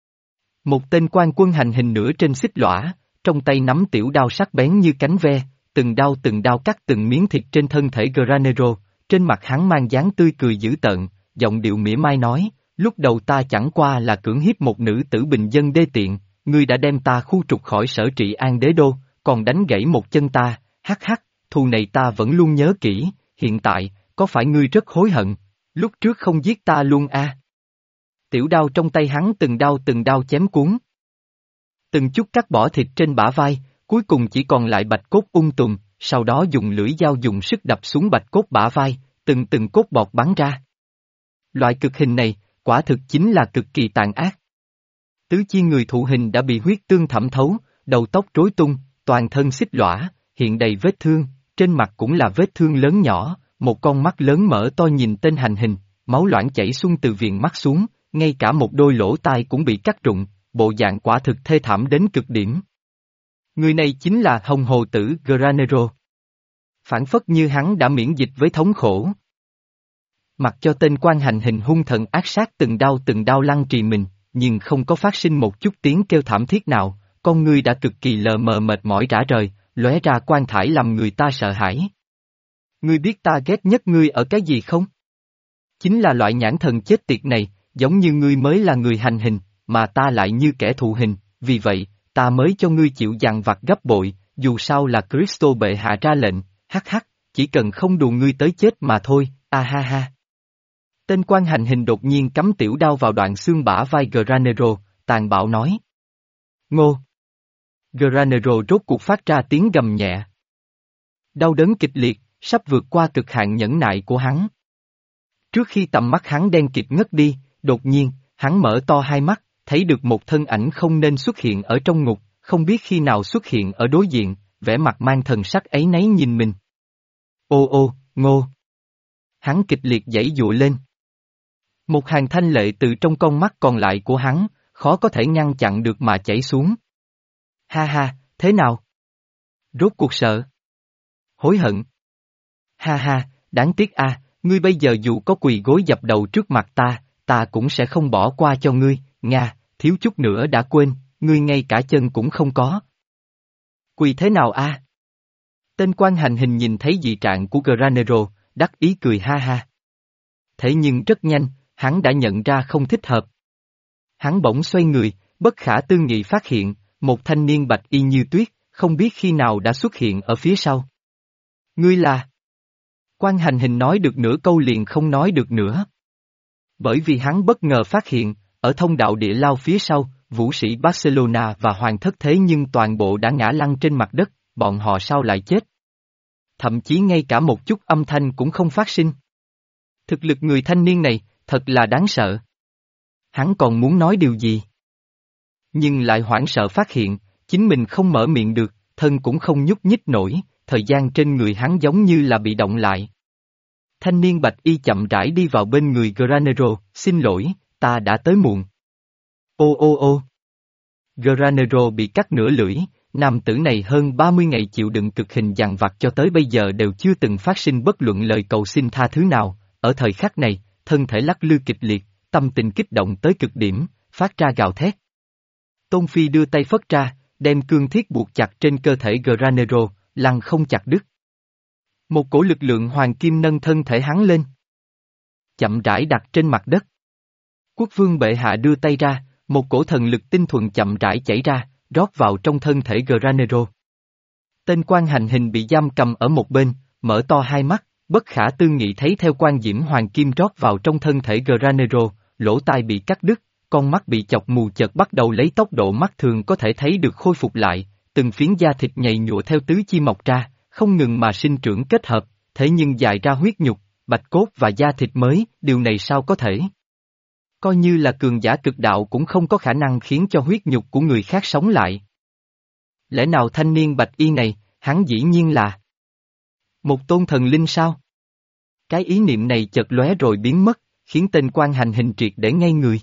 Một tên quan quân hành hình nửa trên xích lõa, trong tay nắm tiểu đao sắc bén như cánh ve, từng đao từng đao cắt từng miếng thịt trên thân thể Granero, trên mặt hắn mang dáng tươi cười dữ tợn, giọng điệu mỉa mai nói, lúc đầu ta chẳng qua là cưỡng hiếp một nữ tử bình dân đê tiện, ngươi đã đem ta khu trục khỏi sở trị an đế đô, còn đánh gãy một chân ta, hắc hắc, thù này ta vẫn luôn nhớ kỹ, hiện tại, có phải ngươi rất hối hận, lúc trước không giết ta luôn a? À? Tiểu đao trong tay hắn từng đao từng đao chém cuốn. Từng chút cắt bỏ thịt trên bả vai, cuối cùng chỉ còn lại bạch cốt ung tùm, sau đó dùng lưỡi dao dùng sức đập xuống bạch cốt bả vai, từng từng cốt bọt bắn ra. Loại cực hình này, quả thực chính là cực kỳ tàn ác. Tứ chi người thụ hình đã bị huyết tương thẩm thấu, đầu tóc rối tung, toàn thân xích lõa, hiện đầy vết thương, trên mặt cũng là vết thương lớn nhỏ, một con mắt lớn mở to nhìn tên hành hình, máu loãng chảy xuân từ viền mắt xuống, ngay cả một đôi lỗ tai cũng bị cắt rụng, bộ dạng quả thực thê thảm đến cực điểm. Người này chính là Hồng Hồ Tử Granero. Phản phất như hắn đã miễn dịch với thống khổ. Mặc cho tên quan hành hình hung thần ác sát từng đau từng đau lăng trì mình, nhưng không có phát sinh một chút tiếng kêu thảm thiết nào, con ngươi đã cực kỳ lờ mờ mệt mỏi rã rời, lóe ra quan thải làm người ta sợ hãi. Ngươi biết ta ghét nhất ngươi ở cái gì không? Chính là loại nhãn thần chết tiệt này, giống như ngươi mới là người hành hình, mà ta lại như kẻ thụ hình, vì vậy, ta mới cho ngươi chịu dằn vặt gấp bội, dù sao là Cristo bệ hạ ra lệnh, hắc hắc, chỉ cần không đùa ngươi tới chết mà thôi, a ha ha. Tên quan hành hình đột nhiên cắm tiểu đao vào đoạn xương bả vai Granero, tàn bạo nói. Ngô! Granero rốt cuộc phát ra tiếng gầm nhẹ. Đau đớn kịch liệt, sắp vượt qua cực hạn nhẫn nại của hắn. Trước khi tầm mắt hắn đen kịt ngất đi, đột nhiên, hắn mở to hai mắt, thấy được một thân ảnh không nên xuất hiện ở trong ngục, không biết khi nào xuất hiện ở đối diện, vẻ mặt mang thần sắc ấy nấy nhìn mình. Ô ô, Ngô! Hắn kịch liệt giãy giụa lên. Một hàng thanh lệ từ trong con mắt còn lại của hắn, khó có thể ngăn chặn được mà chảy xuống. Ha ha, thế nào? Rốt cuộc sợ. Hối hận. Ha ha, đáng tiếc a, ngươi bây giờ dù có quỳ gối dập đầu trước mặt ta, ta cũng sẽ không bỏ qua cho ngươi, Nga, thiếu chút nữa đã quên, ngươi ngay cả chân cũng không có. Quỳ thế nào a? Tên quan hành hình nhìn thấy dị trạng của Granero, đắc ý cười ha ha. Thế nhưng rất nhanh, hắn đã nhận ra không thích hợp. Hắn bỗng xoay người, bất khả tư nghị phát hiện, một thanh niên bạch y như tuyết, không biết khi nào đã xuất hiện ở phía sau. Ngươi là... Quan hành hình nói được nửa câu liền không nói được nữa. Bởi vì hắn bất ngờ phát hiện, ở thông đạo địa lao phía sau, vũ sĩ Barcelona và hoàng thất thế nhưng toàn bộ đã ngã lăn trên mặt đất, bọn họ sao lại chết? Thậm chí ngay cả một chút âm thanh cũng không phát sinh. Thực lực người thanh niên này, thật là đáng sợ. Hắn còn muốn nói điều gì? Nhưng lại hoảng sợ phát hiện, chính mình không mở miệng được, thân cũng không nhúc nhích nổi, thời gian trên người hắn giống như là bị động lại. Thanh niên bạch y chậm rãi đi vào bên người Granero, xin lỗi, ta đã tới muộn. Ô ô ô. Granero bị cắt nửa lưỡi, nam tử này hơn ba mươi ngày chịu đựng cực hình dằn vặt cho tới bây giờ đều chưa từng phát sinh bất luận lời cầu xin tha thứ nào, ở thời khắc này, thân thể lắc lư kịch liệt, tâm tình kích động tới cực điểm, phát ra gào thét. Tôn Phi đưa tay phất ra, đem cương thiết buộc chặt trên cơ thể Granero, lăng không chặt đứt. Một cổ lực lượng hoàng kim nâng thân thể hắn lên. Chậm rãi đặt trên mặt đất. Quốc vương bệ hạ đưa tay ra, một cổ thần lực tinh thuần chậm rãi chảy ra, rót vào trong thân thể Granero. Tên quan hành hình bị giam cầm ở một bên, mở to hai mắt, bất khả tư nghị thấy theo quan diễm hoàng kim rót vào trong thân thể Granero, lỗ tai bị cắt đứt, con mắt bị chọc mù chợt bắt đầu lấy tốc độ mắt thường có thể thấy được khôi phục lại, từng phiến da thịt nhầy nhụa theo tứ chi mọc ra, không ngừng mà sinh trưởng kết hợp, thế nhưng dài ra huyết nhục, bạch cốt và da thịt mới, điều này sao có thể? Coi như là cường giả cực đạo cũng không có khả năng khiến cho huyết nhục của người khác sống lại. Lẽ nào thanh niên bạch y này, hắn dĩ nhiên là một tôn thần linh sao? Cái ý niệm này chợt lóe rồi biến mất, khiến tên quan hành hình triệt để ngây người.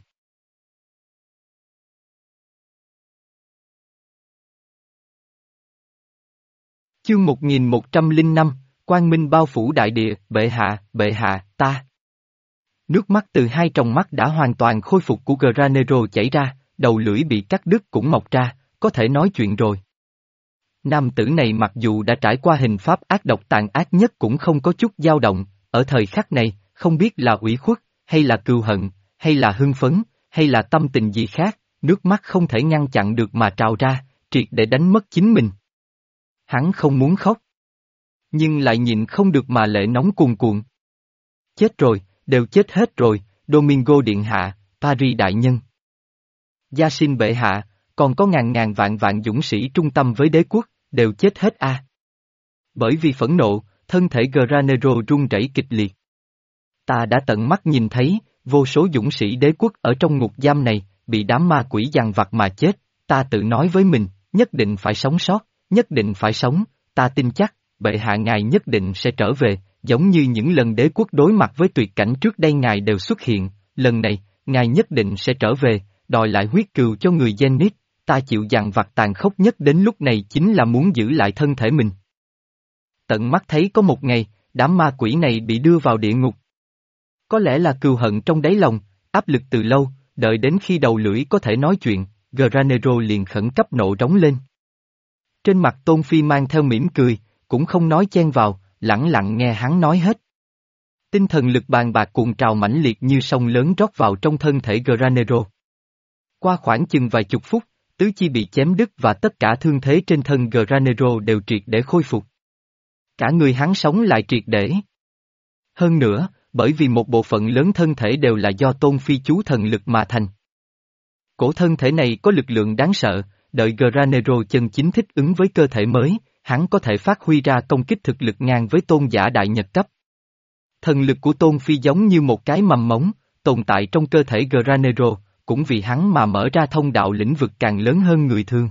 Chương một nghìn một trăm lẻ năm, Quang Minh bao phủ đại địa, bệ hạ, bệ hạ, ta. Nước mắt từ hai tròng mắt đã hoàn toàn khôi phục của Granero chảy ra, đầu lưỡi bị cắt đứt cũng mọc ra, có thể nói chuyện rồi. Nam tử này mặc dù đã trải qua hình pháp ác độc tàn ác nhất cũng không có chút dao động, ở thời khắc này, không biết là ủy khuất, hay là cừu hận, hay là hưng phấn, hay là tâm tình gì khác, nước mắt không thể ngăn chặn được mà trào ra, triệt để đánh mất chính mình. Hắn không muốn khóc. Nhưng lại nhịn không được mà lệ nóng cuồn cuộn. Chết rồi, đều chết hết rồi, Domingo điện hạ, Paris đại nhân. Gia xin bệ hạ, còn có ngàn ngàn vạn vạn dũng sĩ trung tâm với đế quốc, đều chết hết a. À. Bởi vì phẫn nộ, thân thể Granero run rẩy kịch liệt. Ta đã tận mắt nhìn thấy, vô số dũng sĩ đế quốc ở trong ngục giam này, bị đám ma quỷ dằn vặt mà chết, ta tự nói với mình, nhất định phải sống sót, nhất định phải sống, ta tin chắc, bệ hạ ngài nhất định sẽ trở về, giống như những lần đế quốc đối mặt với tuyệt cảnh trước đây ngài đều xuất hiện, lần này, ngài nhất định sẽ trở về, đòi lại huyết cừu cho người Zenith, ta chịu dằn vặt tàn khốc nhất đến lúc này chính là muốn giữ lại thân thể mình. Tận mắt thấy có một ngày, đám ma quỷ này bị đưa vào địa ngục. Có lẽ là cừu hận trong đáy lòng, áp lực từ lâu, đợi đến khi đầu lưỡi có thể nói chuyện, Granero liền khẩn cấp nộ trống lên. Trên mặt Tôn Phi mang theo mỉm cười, cũng không nói chen vào, lẳng lặng nghe hắn nói hết. Tinh thần lực bàn bạc cuộn trào mãnh liệt như sông lớn rót vào trong thân thể Granero. Qua khoảng chừng vài chục phút, tứ chi bị chém đứt và tất cả thương thế trên thân Granero đều triệt để khôi phục. Cả người hắn sống lại triệt để. Hơn nữa, bởi vì một bộ phận lớn thân thể đều là do tôn phi chú thần lực mà thành. Cổ thân thể này có lực lượng đáng sợ, đợi Granero chân chính thích ứng với cơ thể mới, hắn có thể phát huy ra công kích thực lực ngang với tôn giả đại nhật cấp. Thần lực của tôn phi giống như một cái mầm mống, tồn tại trong cơ thể Granero, cũng vì hắn mà mở ra thông đạo lĩnh vực càng lớn hơn người thường.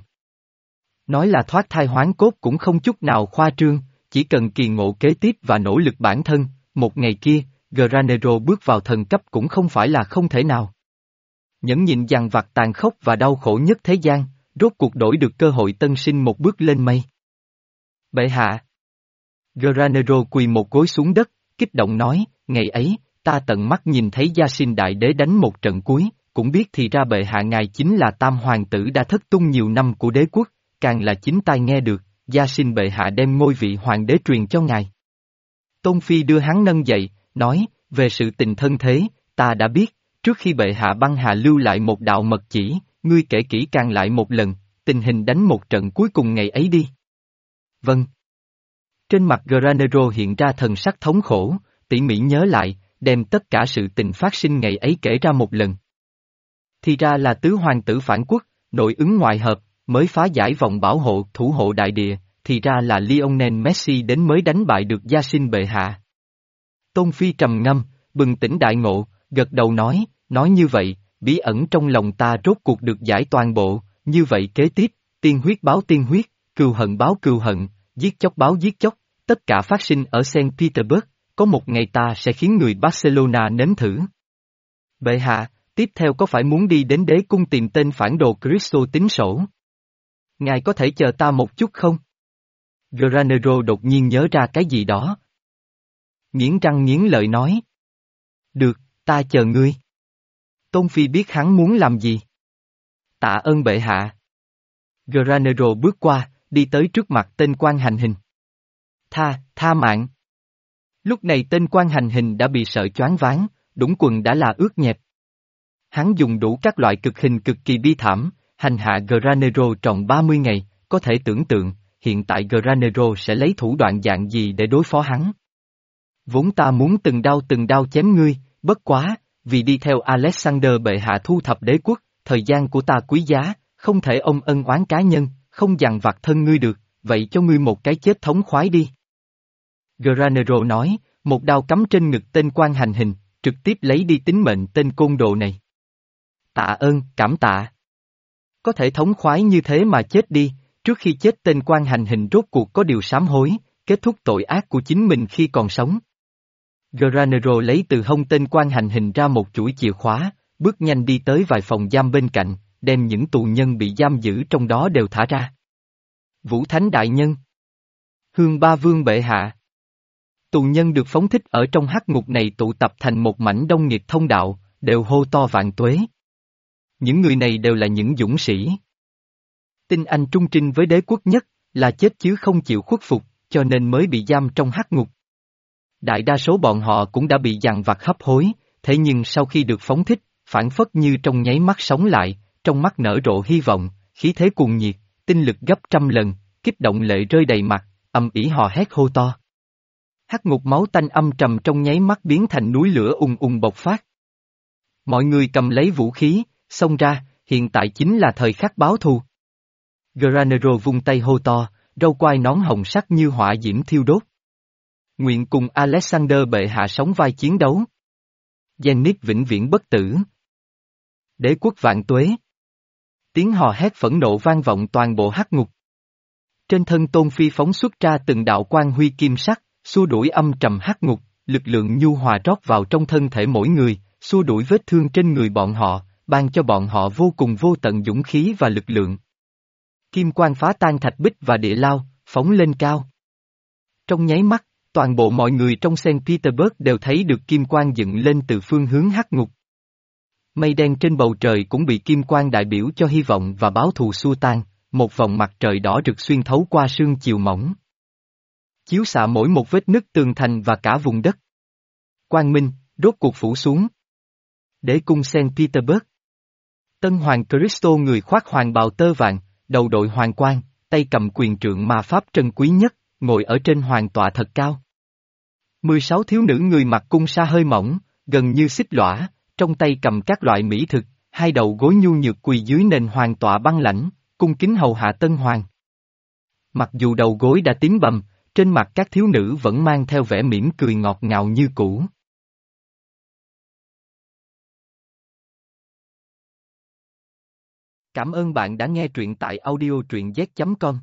Nói là thoát thai hoán cốt cũng không chút nào khoa trương, chỉ cần kỳ ngộ kế tiếp và nỗ lực bản thân, một ngày kia, Granero bước vào thần cấp cũng không phải là không thể nào. Nhẫn nhịn dằn vặt tàn khốc và đau khổ nhất thế gian, rốt cuộc đổi được cơ hội tân sinh một bước lên mây. Bệ hạ. Granero quỳ một gối xuống đất, kích động nói, ngày ấy, ta tận mắt nhìn thấy Gia Sinh Đại Đế đánh một trận cuối, cũng biết thì ra bệ hạ ngài chính là tam hoàng tử đã thất tung nhiều năm của đế quốc, càng là chính tai nghe được, Gia Sinh bệ hạ đem ngôi vị hoàng đế truyền cho ngài. Tôn Phi đưa hắn nâng dậy, nói, về sự tình thân thế, ta đã biết, trước khi bệ hạ băng hà lưu lại một đạo mật chỉ, ngươi kể kỹ càng lại một lần, tình hình đánh một trận cuối cùng ngày ấy đi. Vâng. Trên mặt Granero hiện ra thần sắc thống khổ, tỉ mỉ nhớ lại, đem tất cả sự tình phát sinh ngày ấy kể ra một lần. Thì ra là tứ hoàng tử phản quốc, nội ứng ngoại hợp, mới phá giải vòng bảo hộ thủ hộ đại địa, thì ra là Lionel Messi đến mới đánh bại được Gia Sinh bệ hạ. Tôn Phi trầm ngâm, bừng tỉnh đại ngộ, gật đầu nói, nói như vậy, bí ẩn trong lòng ta rốt cuộc được giải toàn bộ, như vậy kế tiếp, tiên huyết báo tiên huyết, cừu hận báo cừu hận, giết chóc báo giết chóc, tất cả phát sinh ở Saint Petersburg, có một ngày ta sẽ khiến người Barcelona nếm thử. Bệ hạ, tiếp theo có phải muốn đi đến đế cung tìm tên phản đồ Cristo tính sổ? Ngài có thể chờ ta một chút không? Granero đột nhiên nhớ ra cái gì đó. Nghiến răng nghiến lợi nói. Được, ta chờ ngươi. Tôn Phi biết hắn muốn làm gì. Tạ ơn bệ hạ. Granero bước qua, đi tới trước mặt tên quan hành hình. Tha, tha mạng. Lúc này tên quan hành hình đã bị sợ choáng váng, đũng quần đã là ướt nhẹp. Hắn dùng đủ các loại cực hình cực kỳ bi thảm, hành hạ Granero trọn ba mươi ngày, có thể tưởng tượng, hiện tại Granero sẽ lấy thủ đoạn dạng gì để đối phó hắn. Vốn ta muốn từng đao từng đao chém ngươi, bất quá, vì đi theo Alexander bệ hạ thu thập đế quốc, thời gian của ta quý giá, không thể ông ân oán cá nhân, không dằn vặt thân ngươi được, vậy cho ngươi một cái chết thống khoái đi. Granero nói, một đao cắm trên ngực tên quan hành hình, trực tiếp lấy đi tính mệnh tên côn đồ này. Tạ ơn, cảm tạ. Có thể thống khoái như thế mà chết đi, trước khi chết tên quan hành hình rốt cuộc có điều sám hối, kết thúc tội ác của chính mình khi còn sống. Granero lấy từ hông tên quan hành hình ra một chuỗi chìa khóa, bước nhanh đi tới vài phòng giam bên cạnh, đem những tù nhân bị giam giữ trong đó đều thả ra. Vũ Thánh Đại Nhân. Hương Ba Vương bệ hạ. Tù nhân được phóng thích ở trong hắc ngục này tụ tập thành một mảnh đông nghịt thông đạo, đều hô to vạn tuế. Những người này đều là những dũng sĩ. Tinh anh trung trinh với đế quốc nhất, là chết chứ không chịu khuất phục, cho nên mới bị giam trong hắc ngục. Đại đa số bọn họ cũng đã bị dằn vặt hấp hối, thế nhưng sau khi được phóng thích, phản phất như trong nháy mắt sống lại, trong mắt nở rộ hy vọng, khí thế cuồng nhiệt, tinh lực gấp trăm lần, kích động lệ rơi đầy mặt, ầm ĩ hò hét hô to. Hắc ngục máu tanh âm trầm trong nháy mắt biến thành núi lửa ùng ùng bộc phát. Mọi người cầm lấy vũ khí, xông ra, hiện tại chính là thời khắc báo thù. Granero vung tay hô to, râu quai nón hồng sắc như hỏa diễm thiêu đốt. Nguyện cùng Alexander bệ hạ sống vai chiến đấu. Zenith vĩnh viễn bất tử. Đế quốc vạn tuế. Tiếng hò hét phẫn nộ vang vọng toàn bộ hắc ngục. Trên thân Tôn Phi phóng xuất ra từng đạo quang huy kim sắc, xua đuổi âm trầm hắc ngục, lực lượng nhu hòa rót vào trong thân thể mỗi người, xua đuổi vết thương trên người bọn họ, ban cho bọn họ vô cùng vô tận dũng khí và lực lượng. Kim quang phá tan thạch bích và địa lao, phóng lên cao. Trong nháy mắt, toàn bộ mọi người trong Saint Petersburg đều thấy được kim quang dựng lên từ phương hướng hắc ngục. Mây đen trên bầu trời cũng bị kim quang đại biểu cho hy vọng và báo thù xua tan, một vòng mặt trời đỏ rực xuyên thấu qua sương chiều mỏng. Chiếu xạ mỗi một vết nứt tường thành và cả vùng đất. Quang minh, rốt cuộc phủ xuống. Đế cung Saint Petersburg. Tân hoàng Cristo người khoác hoàng bào tơ vàng, đầu đội hoàng冠, tay cầm quyền trượng ma pháp trân quý nhất, ngồi ở trên hoàng tọa thật cao. mười sáu thiếu nữ người mặc cung sa hơi mỏng, gần như xích lõa, trong tay cầm các loại mỹ thực, hai đầu gối nhu nhược quỳ dưới nền hoàng tọa băng lãnh, cung kính hầu hạ tân hoàng. Mặc dù đầu gối đã tím bầm, trên mặt các thiếu nữ vẫn mang theo vẻ mỉm cười ngọt ngào như cũ. Cảm ơn bạn đã nghe truyện tại audio truyện z chấm com.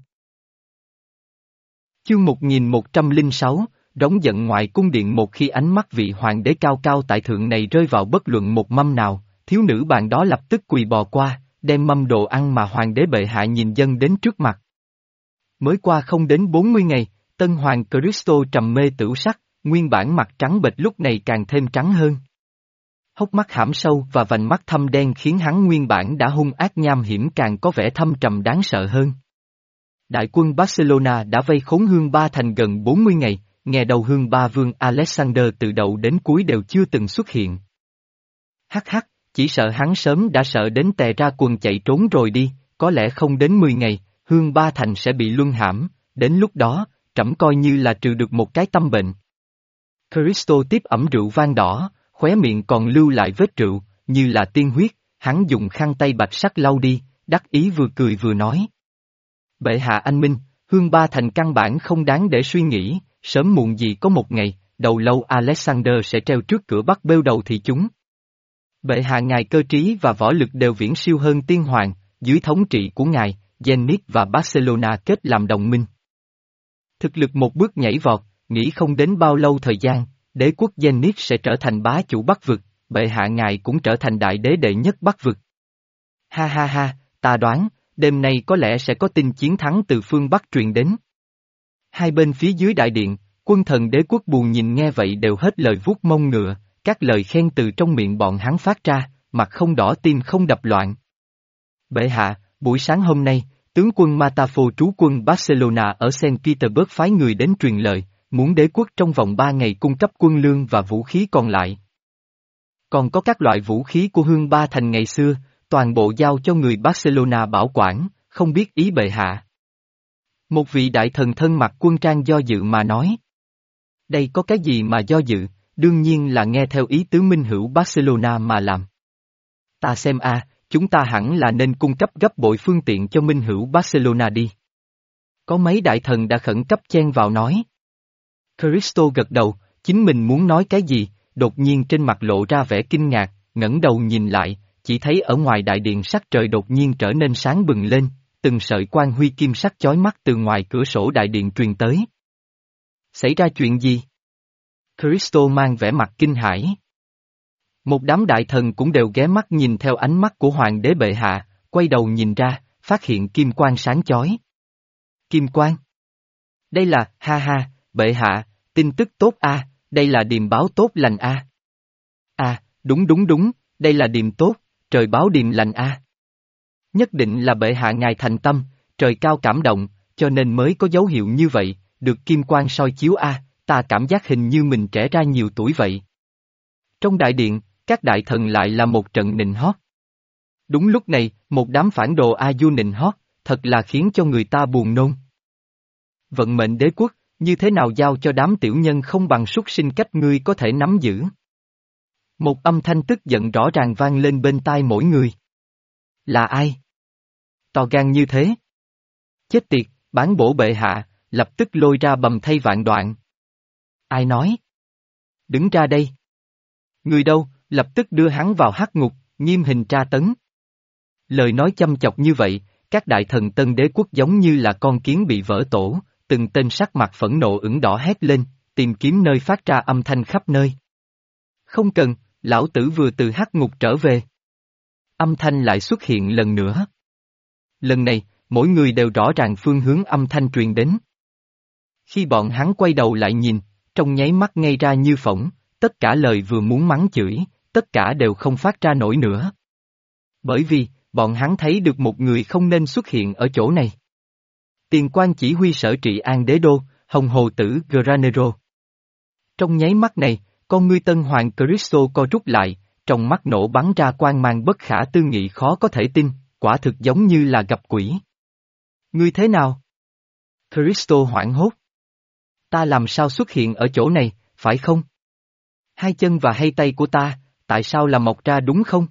Chương một nghìn một trăm lẻ sáu, đóng giận ngoài cung điện. Một khi ánh mắt vị hoàng đế cao cao tại thượng này rơi vào bất luận một mâm nào, thiếu nữ bàn đó lập tức quỳ bò qua, đem mâm đồ ăn mà hoàng đế bệ hạ nhìn dâng đến trước mặt. Mới qua không đến bốn mươi ngày, tân hoàng Cristo trầm mê tửu sắc, nguyên bản mặt trắng bệch lúc này càng thêm trắng hơn. Hốc mắt hãm sâu và vành mắt thâm đen khiến hắn nguyên bản đã hung ác nham hiểm càng có vẻ thâm trầm đáng sợ hơn. Đại quân Barcelona đã vây khốn Hương Ba thành gần bốn mươi ngày, nghe đầu Hương Ba vương Alexander từ đầu đến cuối đều chưa từng xuất hiện. Hắc hắc, chỉ sợ hắn sớm đã sợ đến tè ra quần chạy trốn rồi đi, có lẽ không đến mười ngày, Hương Ba thành sẽ bị luân hãm, đến lúc đó, trẫm coi như là trừ được một cái tâm bệnh. Cristo tiếp ẩm rượu vang đỏ, khóe miệng còn lưu lại vết rượu, như là tiên huyết, hắn dùng khăn tay bạch sắc lau đi, đắc ý vừa cười vừa nói. Bệ hạ anh minh, Hương Ba thành căn bản không đáng để suy nghĩ, sớm muộn gì có một ngày, đầu lâu Alexander sẽ treo trước cửa bắt bêu đầu thì chúng. Bệ hạ ngài cơ trí và võ lực đều viễn siêu hơn tiên hoàng, dưới thống trị của ngài, Zenit và Barcelona kết làm đồng minh. Thực lực một bước nhảy vọt, nghĩ không đến bao lâu thời gian, đế quốc Zenit sẽ trở thành bá chủ Bắc vực, bệ hạ ngài cũng trở thành đại đế đệ nhất Bắc vực. Ha ha ha, ta đoán, đêm nay có lẽ sẽ có tin chiến thắng từ phương Bắc truyền đến. Hai bên phía dưới đại điện, quân thần đế quốc buồn nhìn nghe vậy đều hết lời vuốt mông ngựa, các lời khen từ trong miệng bọn hắn phát ra, mặt không đỏ tim không đập loạn. Bệ hạ, buổi sáng hôm nay, tướng quân Matafo trú quân Barcelona ở Saint Petersburg phái người đến truyền lời, muốn đế quốc trong vòng ba ngày cung cấp quân lương và vũ khí còn lại. Còn có các loại vũ khí của Hương Ba thành ngày xưa, toàn bộ giao cho người Barcelona bảo quản, không biết ý bệ hạ. Một vị đại thần thân mặc quân trang do dự mà nói. Đây có cái gì mà do dự, đương nhiên là nghe theo ý tứ minh hữu Barcelona mà làm. Ta xem a, chúng ta hẳn là nên cung cấp gấp bội phương tiện cho minh hữu Barcelona đi. Có mấy đại thần đã khẩn cấp chen vào nói. Cristo gật đầu, chính mình muốn nói cái gì, đột nhiên trên mặt lộ ra vẻ kinh ngạc, ngẩng đầu nhìn lại, chỉ thấy ở ngoài đại điện sắc trời đột nhiên trở nên sáng bừng lên, từng sợi quang huy kim sắc chói mắt từ ngoài cửa sổ đại điện truyền tới. Xảy ra chuyện gì? Cristo mang vẻ mặt kinh hãi. Một đám đại thần cũng đều ghé mắt nhìn theo ánh mắt của hoàng đế bệ hạ, quay đầu nhìn ra, phát hiện kim quang sáng chói. Kim quang? Đây là, ha ha, bệ hạ, tin tức tốt a, đây là điềm báo tốt lành a. À. À, đúng đúng đúng, đây là điềm tốt, trời báo điềm lành a. À. Nhất định là bệ hạ ngài thành tâm, trời cao cảm động, cho nên mới có dấu hiệu như vậy, được kim quang soi chiếu a, à, ta cảm giác hình như mình trẻ ra nhiều tuổi vậy. Trong đại điện, các đại thần lại là một trận nịnh hót. Đúng lúc này, một đám phản đồ A Du nịnh hót, thật là khiến cho người ta buồn nôn. Vận mệnh đế quốc, như thế nào giao cho đám tiểu nhân không bằng súc sinh cách ngươi có thể nắm giữ. Một âm thanh tức giận rõ ràng vang lên bên tai mỗi người. Là ai? To gan như thế. Chết tiệt, bán bổ bệ hạ, lập tức lôi ra bầm thay vạn đoạn. Ai nói? Đứng ra đây. Người đâu, lập tức đưa hắn vào hắc ngục, nghiêm hình tra tấn. Lời nói chăm chọc như vậy, các đại thần tân đế quốc giống như là con kiến bị vỡ tổ, từng tên sắc mặt phẫn nộ ửng đỏ hét lên, tìm kiếm nơi phát ra âm thanh khắp nơi. Không cần, lão tử vừa từ hắc ngục trở về. Âm thanh lại xuất hiện lần nữa. Lần này, mỗi người đều rõ ràng phương hướng âm thanh truyền đến. Khi bọn hắn quay đầu lại nhìn, trong nháy mắt ngây ra như phỏng, tất cả lời vừa muốn mắng chửi, tất cả đều không phát ra nổi nữa. Bởi vì, bọn hắn thấy được một người không nên xuất hiện ở chỗ này. Tiền quan chỉ huy sở trị an đế đô, hồng hồ tử Granero. Trong nháy mắt này, con ngươi tân hoàng Cristo co rút lại, trong mắt nổ bắn ra quang mang bất khả tư nghị khó có thể tin, quả thực giống như là gặp quỷ. Ngươi thế nào? Cristo hoảng hốt. Ta làm sao xuất hiện ở chỗ này, phải không? Hai chân và hai tay của ta, tại sao là mọc ra đúng không?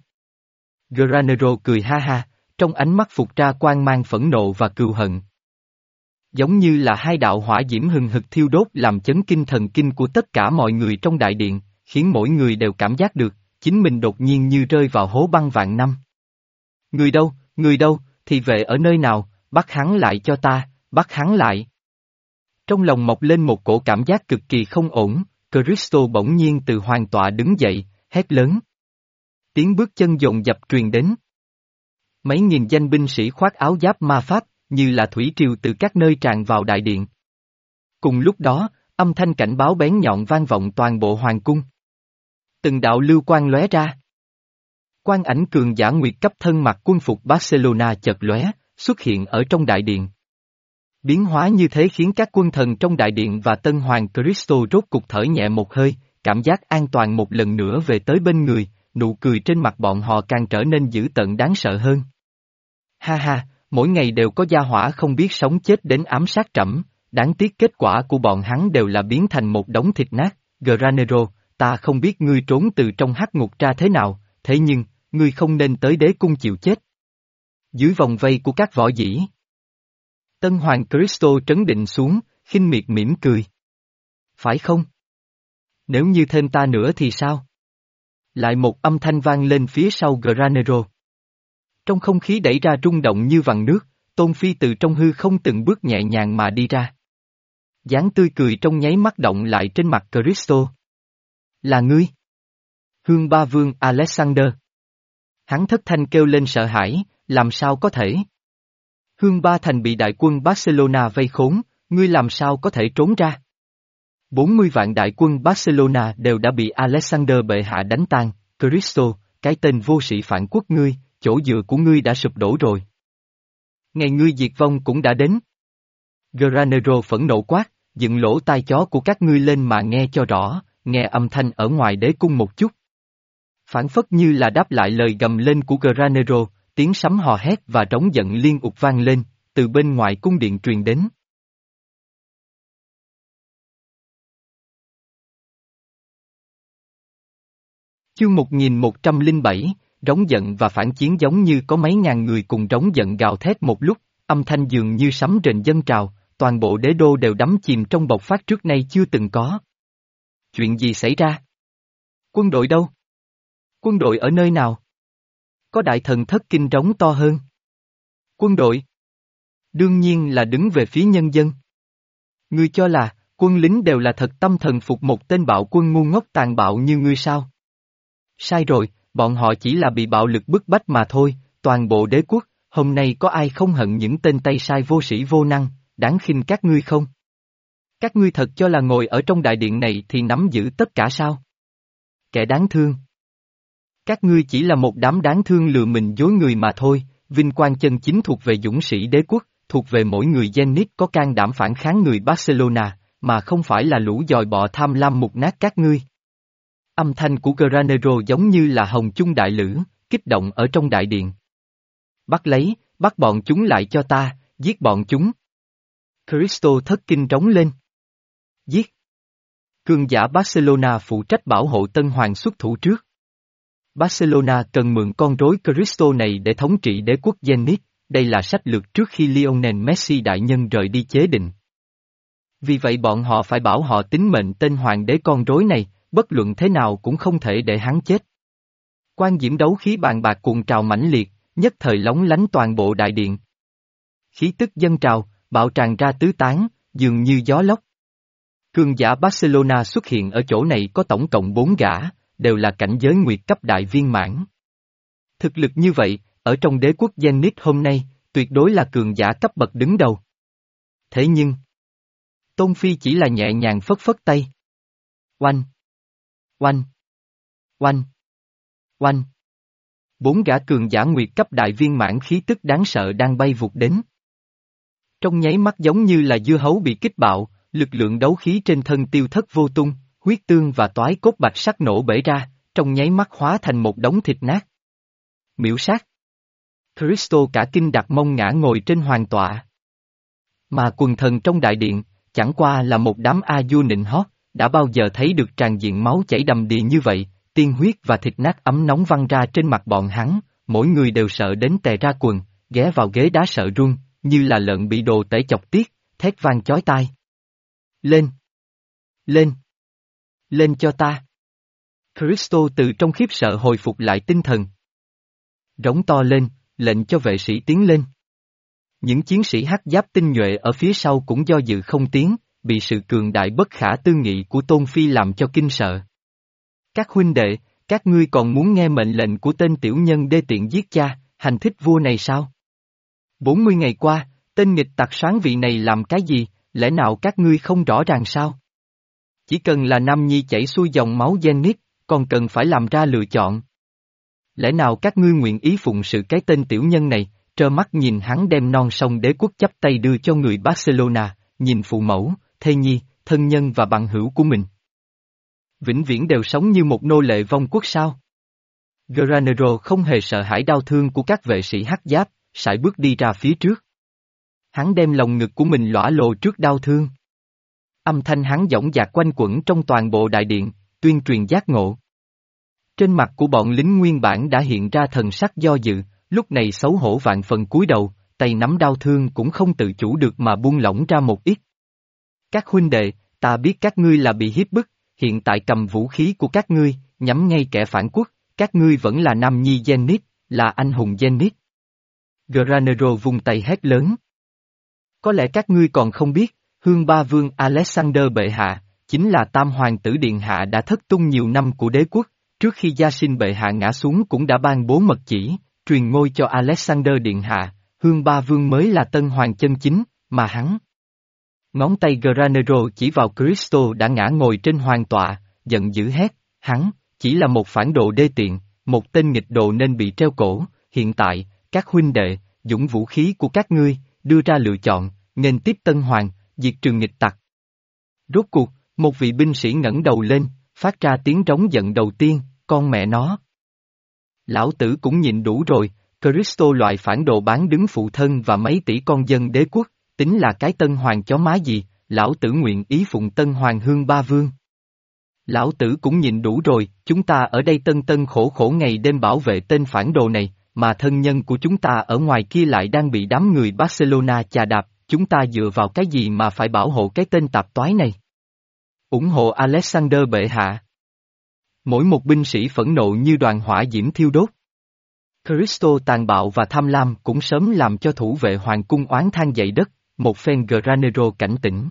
Granero cười ha ha, trong ánh mắt phục ra quang mang phẫn nộ và cừu hận. Giống như là hai đạo hỏa diễm hừng hực thiêu đốt làm chấn kinh thần kinh của tất cả mọi người trong đại điện, khiến mỗi người đều cảm giác được, chính mình đột nhiên như rơi vào hố băng vạn năm. Người đâu, người đâu, thì vệ ở nơi nào, bắt hắn lại cho ta, bắt hắn lại. Trong lòng mọc lên một cổ cảm giác cực kỳ không ổn, Cristo bỗng nhiên từ hoàng tọa đứng dậy, hét lớn. Tiếng bước chân dồn dập truyền đến. Mấy nghìn danh binh sĩ khoác áo giáp ma pháp, như là thủy triều từ các nơi tràn vào đại điện. Cùng lúc đó, âm thanh cảnh báo bén nhọn vang vọng toàn bộ hoàng cung. Từng đạo lưu quang lóe ra. Quang ảnh cường giả nguyệt cấp thân mặc quân phục Barcelona chợt lóe, xuất hiện ở trong đại điện. Biến hóa như thế khiến các quân thần trong đại điện và tân hoàng Cristo rốt cục thở nhẹ một hơi, cảm giác an toàn một lần nữa về tới bên người, nụ cười trên mặt bọn họ càng trở nên dữ tợn đáng sợ hơn. Ha ha, mỗi ngày đều có gia hỏa không biết sống chết đến ám sát trẫm, đáng tiếc kết quả của bọn hắn đều là biến thành một đống thịt nát. Granero, ta không biết ngươi trốn từ trong hắc ngục ra thế nào, thế nhưng, ngươi không nên tới đế cung chịu chết. Dưới vòng vây của các võ dĩ, Tân Hoàng Cristo trấn định xuống, khinh miệt mỉm cười. Phải không? Nếu như thêm ta nữa thì sao? Lại một âm thanh vang lên phía sau Granero. Trong không khí đẩy ra rung động như vằn nước, Tôn Phi từ trong hư không từng bước nhẹ nhàng mà đi ra. Dáng tươi cười trong nháy mắt động lại trên mặt Cristo. Là ngươi? Hương Ba Vương Alexander. Hắn thất thanh kêu lên sợ hãi, làm sao có thể? Hương Ba Thành bị đại quân Barcelona vây khốn, ngươi làm sao có thể trốn ra? bốn mươi vạn đại quân Barcelona đều đã bị Alexander bệ hạ đánh tan, Cristo, cái tên vô sĩ phản quốc ngươi, chỗ dựa của ngươi đã sụp đổ rồi. Ngày ngươi diệt vong cũng đã đến. Granero phẫn nộ quát, dựng lỗ tai chó của các ngươi lên mà nghe cho rõ, nghe âm thanh ở ngoài đế cung một chút. Phản phất như là đáp lại lời gầm lên của Granero, tiếng sấm hò hét và trống giận liên ục vang lên, từ bên ngoài cung điện truyền đến. Chương một nghìn một trăm lẻ bảy, rống giận và phản chiến giống như có mấy ngàn người cùng rống giận gào thét một lúc, âm thanh dường như sấm rền dâng trào, toàn bộ đế đô đều đắm chìm trong bộc phát trước nay chưa từng có. Chuyện gì xảy ra? Quân đội đâu? Quân đội ở nơi nào? Có đại thần thất kinh rống to hơn. Quân đội? Đương nhiên là đứng về phía nhân dân. Ngươi cho là, quân lính đều là thật tâm thần phục một tên bạo quân ngu ngốc tàn bạo như ngươi sao? Sai rồi, bọn họ chỉ là bị bạo lực bức bách mà thôi, toàn bộ đế quốc, hôm nay có ai không hận những tên tay sai vô sĩ vô năng, đáng khinh các ngươi không? Các ngươi thật cho là ngồi ở trong đại điện này thì nắm giữ tất cả sao? Kẻ đáng thương. Các ngươi chỉ là một đám đáng thương lừa mình dối người mà thôi, vinh quang chân chính thuộc về dũng sĩ đế quốc, thuộc về mỗi người Zenit có can đảm phản kháng người Barcelona, mà không phải là lũ dòi bọ tham lam mục nát các ngươi. Âm thanh của Granero giống như là hồng chung đại lữ, kích động ở trong đại điện. Bắt lấy, bắt bọn chúng lại cho ta, giết bọn chúng. Cristo thất kinh trống lên. Giết. Cường giả Barcelona phụ trách bảo hộ Tân Hoàng xuất thủ trước. Barcelona cần mượn con rối Cristo này để thống trị đế quốc Zenit, đây là sách lược trước khi Lionel Messi đại nhân rời đi chế định. Vì vậy bọn họ phải bảo họ tính mệnh tên hoàng đế con rối này, bất luận thế nào cũng không thể để hắn chết. Quan diễm đấu khí bàn bạc cuộn trào mãnh liệt, nhất thời lóng lánh toàn bộ đại điện. Khí tức dâng trào, bạo tràn ra tứ tán, dường như gió lốc. Cường giả Barcelona xuất hiện ở chỗ này có tổng cộng bốn gã, đều là cảnh giới nguyệt cấp đại viên mãn. Thực lực như vậy, ở trong đế quốc Zenit hôm nay, tuyệt đối là cường giả cấp bậc đứng đầu. Thế nhưng, Tôn Phi chỉ là nhẹ nhàng phất phất tay. Oanh! Oanh! Oanh! Oanh! Bốn gã cường giả nguyệt cấp đại viên mãn khí tức đáng sợ đang bay vụt đến. Trong nháy mắt giống như là dưa hấu bị kích bạo, lực lượng đấu khí trên thân tiêu thất vô tung, huyết tương và toái cốt bạch sắc nổ bể ra, trong nháy mắt hóa thành một đống thịt nát. Miễu sát. Cristo cả kinh đặt mông ngã ngồi trên hoàng tọa. Mà quần thần trong đại điện, chẳng qua là một đám a du nịnh hót, đã bao giờ thấy được tràn diện máu chảy đầm đìa như vậy, tiên huyết và thịt nát ấm nóng văng ra trên mặt bọn hắn, mỗi người đều sợ đến tè ra quần, ghé vào ghế đá sợ run, như là lợn bị đồ tể chọc tiết, thét vang chói tai. Lên! Lên! Lên cho ta! Cristo từ trong khiếp sợ hồi phục lại tinh thần. Rống to lên, lệnh cho vệ sĩ tiến lên. Những chiến sĩ hắc giáp tinh nhuệ ở phía sau cũng do dự không tiến, bị sự cường đại bất khả tư nghị của Tôn Phi làm cho kinh sợ. Các huynh đệ, các ngươi còn muốn nghe mệnh lệnh của tên tiểu nhân đê tiện giết cha, hành thích vua này sao? bốn mươi ngày qua, tên nghịch tặc soán vị này làm cái gì, lẽ nào các ngươi không rõ ràng sao? Chỉ cần là nam nhi chảy xuôi dòng máu Zenith, còn cần phải làm ra lựa chọn. Lẽ nào các ngươi nguyện ý phụng sự cái tên tiểu nhân này, trơ mắt nhìn hắn đem non sông đế quốc chắp tay đưa cho người Barcelona, nhìn phụ mẫu, thê nhi, thân nhân và bằng hữu của mình. Vĩnh viễn đều sống như một nô lệ vong quốc sao? Granero không hề sợ hãi đau thương của các vệ sĩ hắc giáp, sải bước đi ra phía trước. Hắn đem lòng ngực của mình lõa lộ trước đau thương. Âm thanh hắn dõng dạc quanh quẩn trong toàn bộ đại điện, tuyên truyền giác ngộ. Trên mặt của bọn lính nguyên bản đã hiện ra thần sắc do dự, lúc này xấu hổ vạn phần cúi đầu, tay nắm đau thương cũng không tự chủ được mà buông lỏng ra một ít. Các huynh đệ, ta biết các ngươi là bị hiếp bức, hiện tại cầm vũ khí của các ngươi, nhắm ngay kẻ phản quốc, các ngươi vẫn là nam nhi Zenith, là anh hùng Zenith. Granero vung tay hét lớn. Có lẽ các ngươi còn không biết, Hương Ba Vương Alexander bệ hạ, chính là tam hoàng tử điện hạ đã thất tung nhiều năm của đế quốc, trước khi gia sinh bệ hạ ngã xuống cũng đã ban bố mật chỉ, truyền ngôi cho Alexander điện hạ, Hương Ba Vương mới là tân hoàng chân chính, mà hắn. Ngón tay Granero chỉ vào Cristo đã ngã ngồi trên hoàng tọa, giận dữ hét, hắn, chỉ là một phản đồ đê tiện, một tên nghịch đồ nên bị treo cổ, hiện tại, các huynh đệ, dũng vũ khí của các ngươi, đưa ra lựa chọn, nên tiếp tân hoàng, diệt trừ nghịch tặc. Rốt cuộc, một vị binh sĩ ngẩng đầu lên, phát ra tiếng trống giận đầu tiên, con mẹ nó. Lão tử cũng nhịn đủ rồi, Cristo loại phản đồ bán đứng phụ thân và mấy tỷ con dân đế quốc, tính là cái tân hoàng chó má gì, lão tử nguyện ý phụng tân hoàng Hương Ba Vương. Lão tử cũng nhịn đủ rồi, chúng ta ở đây tân tân khổ khổ ngày đêm bảo vệ tên phản đồ này, mà thân nhân của chúng ta ở ngoài kia lại đang bị đám người Barcelona chà đạp, chúng ta dựa vào cái gì mà phải bảo hộ cái tên tạp toái này? Ủng hộ Alexander bệ hạ. Mỗi một binh sĩ phẫn nộ như đoàn hỏa diễm thiêu đốt. Cristo tàn bạo và tham lam cũng sớm làm cho thủ vệ hoàng cung oán than dậy đất, một phen Granero cảnh tỉnh.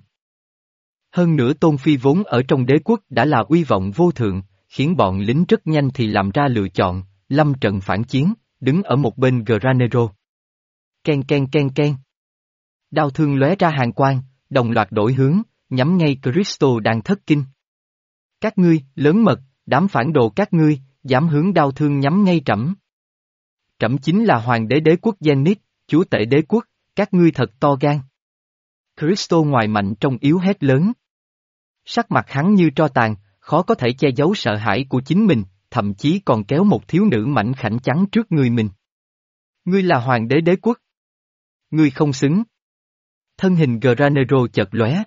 Hơn nữa Tôn Phi vốn ở trong đế quốc đã là uy vọng vô thượng, khiến bọn lính rất nhanh thì làm ra lựa chọn, lâm trận phản chiến, đứng ở một bên Granero. Ken ken ken ken. Đao thương lóe ra hàng quang, đồng loạt đổi hướng, nhắm ngay Cristo đang thất kinh. Các ngươi, lớn mật, đám phản đồ các ngươi, dám hướng đao thương nhắm ngay trẫm. Trẫm chính là hoàng đế đế quốc Zenith, chúa tể đế quốc, các ngươi thật to gan. Cristo ngoài mạnh trong yếu hét lớn. Sắc mặt hắn như tro tàn, khó có thể che giấu sợ hãi của chính mình, thậm chí còn kéo một thiếu nữ mảnh khảnh chắn trước người mình. Ngươi là hoàng đế đế quốc. Ngươi không xứng. Thân hình Granero chợt lóe.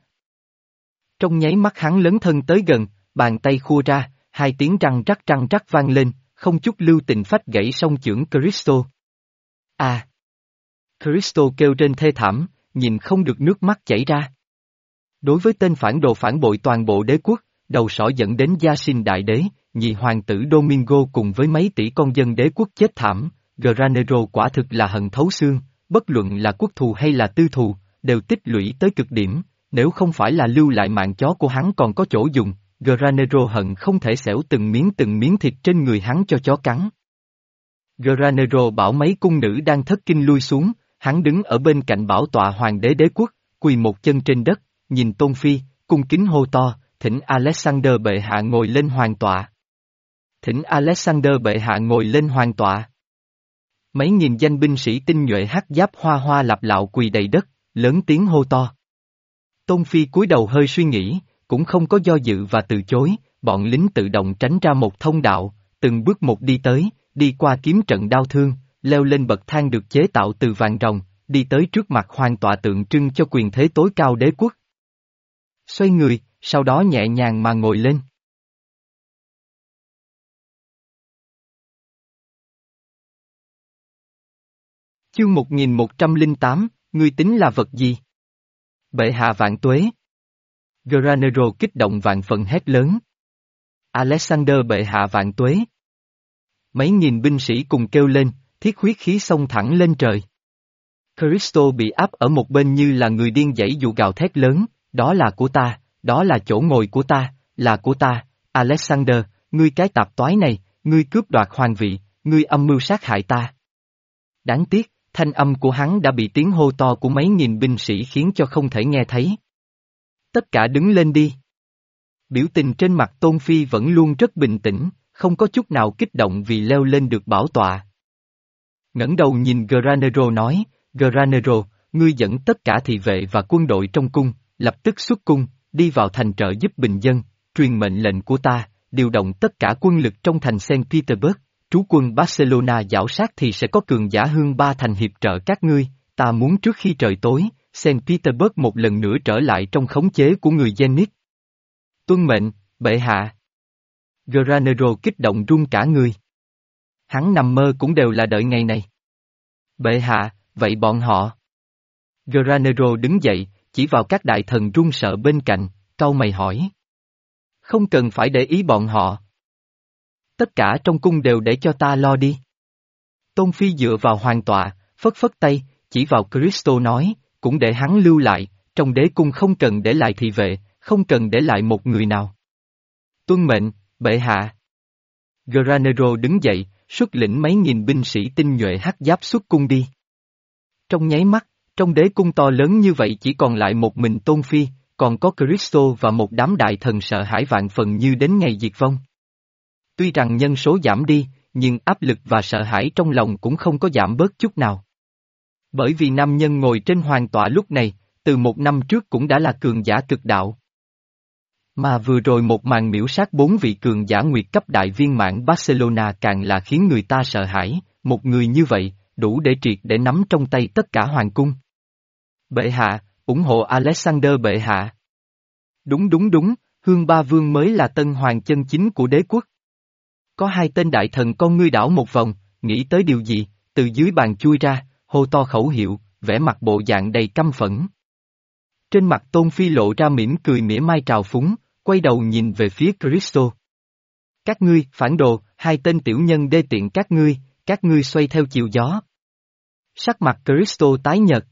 Trong nháy mắt hắn lấn thân tới gần, bàn tay khua ra, hai tiếng răng rắc răng rắc vang lên, không chút lưu tình phách gãy song chưởng Cristo. À! Cristo kêu trên thê thảm, nhìn không được nước mắt chảy ra. Đối với tên phản đồ phản bội toàn bộ đế quốc, đầu sỏ dẫn đến gia sinh đại đế, nhị hoàng tử Domingo cùng với mấy tỷ con dân đế quốc chết thảm, Granero quả thực là hận thấu xương, bất luận là quốc thù hay là tư thù, đều tích lũy tới cực điểm, nếu không phải là lưu lại mạng chó của hắn còn có chỗ dùng, Granero hận không thể xẻo từng miếng từng miếng thịt trên người hắn cho chó cắn. Granero bảo mấy cung nữ đang thất kinh lui xuống, hắn đứng ở bên cạnh bảo tọa hoàng đế đế quốc, quỳ một chân trên đất, nhìn Tôn Phi, cung kính hô to, thỉnh Alexander bệ hạ ngồi lên hoàng tọa. Thỉnh Alexander bệ hạ ngồi lên hoàng tọa. Mấy nghìn danh binh sĩ tinh nhuệ hắc giáp hoa hoa lạp lạo quỳ đầy đất, lớn tiếng hô to. Tôn Phi cúi đầu hơi suy nghĩ, cũng không có do dự và từ chối, bọn lính tự động tránh ra một thông đạo, từng bước một đi tới, đi qua kiếm trận đao thương, leo lên bậc thang được chế tạo từ vàng ròng, đi tới trước mặt hoàng tọa tượng trưng cho quyền thế tối cao đế quốc. Xoay người, sau đó nhẹ nhàng mà ngồi lên. Chương một nghìn một trăm lẻ tám, ngươi tính là vật gì? Bệ hạ vạn tuế. Granero kích động vạn phần hét lớn. Alexander bệ hạ vạn tuế. Mấy nghìn binh sĩ cùng kêu lên, thiết huyết khí xông thẳng lên trời. Cristo bị áp ở một bên như là người điên giãy dụ gào thét lớn, đó là của ta, đó là chỗ ngồi của ta, là của ta, Alexander, ngươi cái tạp toái này, ngươi cướp đoạt hoàng vị, ngươi âm mưu sát hại ta. Đáng tiếc, thanh âm của hắn đã bị tiếng hô to của mấy nghìn binh sĩ khiến cho không thể nghe thấy. Tất cả đứng lên đi. Biểu tình trên mặt Tôn Phi vẫn luôn rất bình tĩnh, không có chút nào kích động vì leo lên được bảo tọa. Ngẩng đầu nhìn Granero nói, Granero, ngươi dẫn tất cả thị vệ và quân đội trong cung, lập tức xuất cung, đi vào thành trợ giúp bình dân, truyền mệnh lệnh của ta, điều động tất cả quân lực trong thành Saint Petersburg, trú quân Barcelona giảo sát thì sẽ có cường giả hương ba thành hiệp trợ các ngươi, ta muốn trước khi trời tối, Saint Petersburg một lần nữa trở lại trong khống chế của người Zenit. Tuân mệnh, bệ hạ. Granero kích động run cả người. Hắn nằm mơ cũng đều là đợi ngày này. Bệ hạ, vậy bọn họ. Granero đứng dậy, chỉ vào các đại thần run sợ bên cạnh, cau mày hỏi. Không cần phải để ý bọn họ. Tất cả trong cung đều để cho ta lo đi. Tôn Phi dựa vào hoàng tọa, phất phất tay, chỉ vào Cristo nói, cũng để hắn lưu lại, trong đế cung không cần để lại thị vệ, không cần để lại một người nào. Tuân mệnh, bệ hạ. Granero đứng dậy, xuất lĩnh mấy nghìn binh sĩ tinh nhuệ hắc giáp xuất cung đi. Trong nháy mắt, trong đế cung to lớn như vậy chỉ còn lại một mình Tôn Phi, còn có Cristo và một đám đại thần sợ hãi vạn phần như đến ngày diệt vong. Tuy rằng nhân số giảm đi, nhưng áp lực và sợ hãi trong lòng cũng không có giảm bớt chút nào. Bởi vì nam nhân ngồi trên hoàng tọa lúc này, từ một năm trước cũng đã là cường giả cực đạo. Mà vừa rồi một màn miễu sát bốn vị cường giả nguyệt cấp đại viên mãn Barcelona càng là khiến người ta sợ hãi, một người như vậy, đủ để triệt để nắm trong tay tất cả hoàng cung. Bệ hạ, ủng hộ Alexander bệ hạ. Đúng đúng đúng, Hương Ba Vương mới là tân hoàng chân chính của đế quốc. Có hai tên đại thần con ngươi đảo một vòng, nghĩ tới điều gì, từ dưới bàn chui ra, hô to khẩu hiệu, vẻ mặt bộ dạng đầy căm phẫn. Trên mặt Tôn Phi lộ ra mỉm cười mỉa mai trào phúng, quay đầu nhìn về phía Cristo. Các ngươi, phản đồ, hai tên tiểu nhân đê tiện các ngươi, các ngươi xoay theo chiều gió. Sắc mặt Cristo tái nhợt.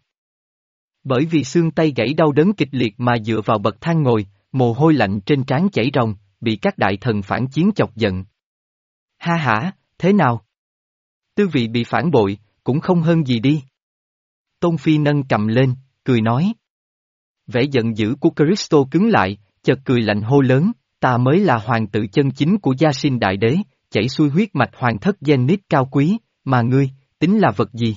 Bởi vì xương tay gãy đau đớn kịch liệt mà dựa vào bậc thang ngồi, mồ hôi lạnh trên trán chảy ròng, bị các đại thần phản chiến chọc giận. Ha hả, thế nào? Tư vị bị phản bội, cũng không hơn gì đi. Tôn Phi nâng cầm lên, cười nói. Vẻ giận dữ của Cristo cứng lại, chợt cười lạnh hô lớn, ta mới là hoàng tử chân chính của Gia Sinh Đại Đế, chảy xuôi huyết mạch hoàng thất Zenit cao quý, mà ngươi, tính là vật gì?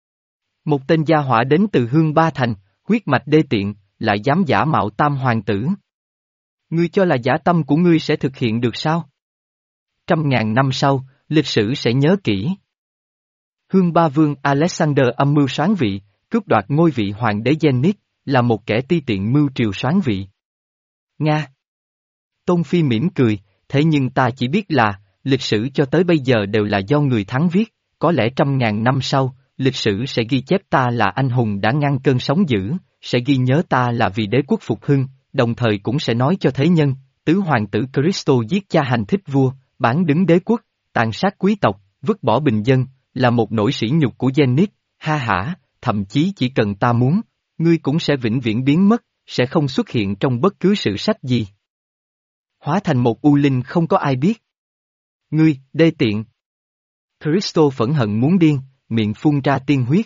Một tên gia hỏa đến từ Hương Ba Thành, huyết mạch đê tiện, lại dám giả mạo tam hoàng tử. Ngươi cho là giả tâm của ngươi sẽ thực hiện được sao? Trăm ngàn năm sau, lịch sử sẽ nhớ kỹ. Hương Ba Vương Alexander âm mưu soán vị, cướp đoạt ngôi vị hoàng đế Zenit, là một kẻ ti tiện mưu triều soán vị. Nga. Tôn Phi mỉm cười, thế nhưng ta chỉ biết là, lịch sử cho tới bây giờ đều là do người thắng viết, có lẽ trăm ngàn năm sau, lịch sử sẽ ghi chép ta là anh hùng đã ngăn cơn sóng dữ, sẽ ghi nhớ ta là vì đế quốc phục hưng, đồng thời cũng sẽ nói cho thế nhân, tứ hoàng tử Cristo giết cha hành thích vua, bán đứng đế quốc, tàn sát quý tộc, vứt bỏ bình dân, là một nỗi sỉ nhục của Zenit, ha hả, thậm chí chỉ cần ta muốn, ngươi cũng sẽ vĩnh viễn biến mất, sẽ không xuất hiện trong bất cứ sự sách gì. Hóa thành một u linh không có ai biết. Ngươi, đê tiện. Cristo phẫn hận muốn điên, miệng phun ra tiên huyết.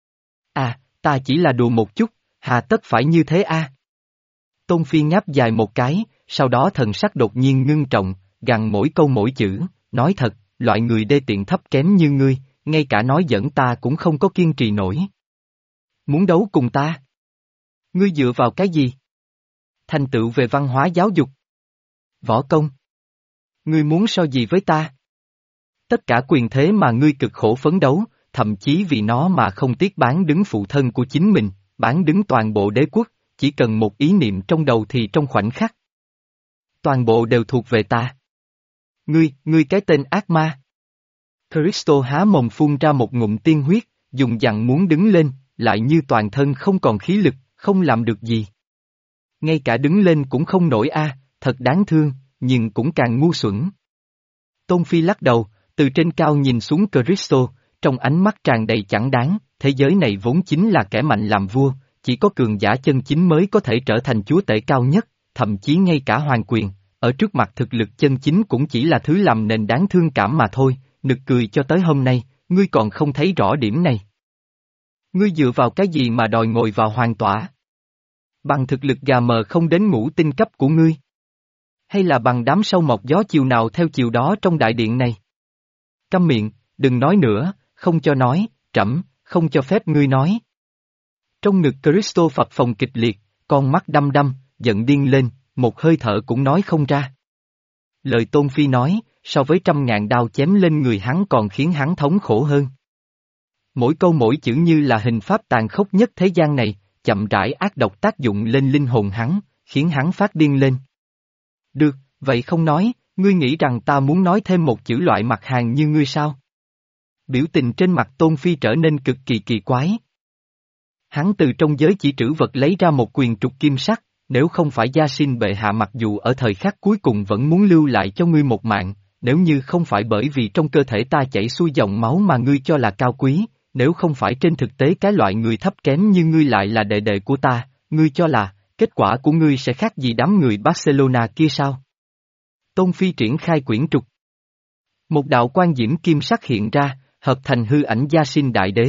À, ta chỉ là đùa một chút, hà tất phải như thế a? À? Tôn Phi ngáp dài một cái, sau đó thần sắc đột nhiên ngưng trọng, gằn mỗi câu mỗi chữ, nói thật, loại người đê tiện thấp kém như ngươi, ngay cả nói giỡn ta cũng không có kiên trì nổi. Muốn đấu cùng ta? Ngươi dựa vào cái gì? Thành tựu về văn hóa giáo dục. Võ công. Ngươi muốn so gì với ta? Tất cả quyền thế mà ngươi cực khổ phấn đấu, thậm chí vì nó mà không tiếc bán đứng phụ thân của chính mình, bán đứng toàn bộ đế quốc, chỉ cần một ý niệm trong đầu thì trong khoảnh khắc. Toàn bộ đều thuộc về ta. Ngươi, ngươi cái tên ác ma. Cristo há mồm phun ra một ngụm tiên huyết, dùng dằn muốn đứng lên, lại như toàn thân không còn khí lực, không làm được gì. Ngay cả đứng lên cũng không nổi a, thật đáng thương, nhưng cũng càng ngu xuẩn. Tôn Phi lắc đầu, từ trên cao nhìn xuống Cristo, trong ánh mắt tràn đầy chẳng đáng, thế giới này vốn chính là kẻ mạnh làm vua, chỉ có cường giả chân chính mới có thể trở thành chúa tể cao nhất, thậm chí ngay cả hoàng quyền, ở trước mặt thực lực chân chính cũng chỉ là thứ làm nền đáng thương cảm mà thôi, nực cười cho tới hôm nay, ngươi còn không thấy rõ điểm này. Ngươi dựa vào cái gì mà đòi ngồi vào hoàng tọa? Bằng thực lực gà mờ không đến ngũ tinh cấp của ngươi? Hay là bằng đám sâu mọc gió chiều nào theo chiều đó trong đại điện này? Câm miệng, đừng nói nữa, không cho nói, trẫm, không cho phép ngươi nói. Trong ngực Cristo phập phồng kịch liệt, con mắt đăm đăm, giận điên lên, một hơi thở cũng nói không ra. Lời Tôn Phi nói, so với trăm ngàn đao chém lên người hắn còn khiến hắn thống khổ hơn. Mỗi câu mỗi chữ như là hình pháp tàn khốc nhất thế gian này, chậm rãi ác độc tác dụng lên linh hồn hắn, khiến hắn phát điên lên. Được, vậy không nói, ngươi nghĩ rằng ta muốn nói thêm một chữ loại mặt hàng như ngươi sao? Biểu tình trên mặt Tôn Phi trở nên cực kỳ kỳ quái. Hắn từ trong giới chỉ trữ vật lấy ra một quyền trục kim sắc, nếu không phải Gia Sinh bệ hạ mặc dù ở thời khắc cuối cùng vẫn muốn lưu lại cho ngươi một mạng, nếu như không phải bởi vì trong cơ thể ta chảy xuôi dòng máu mà ngươi cho là cao quý, nếu không phải trên thực tế cái loại người thấp kém như ngươi lại là đệ đệ của ta, ngươi cho là, kết quả của ngươi sẽ khác gì đám người Barcelona kia sao? Tôn Phi triển khai quyển trục. Một đạo quan diễm kim sắc hiện ra, hợp thành hư ảnh Gia Sinh đại đế.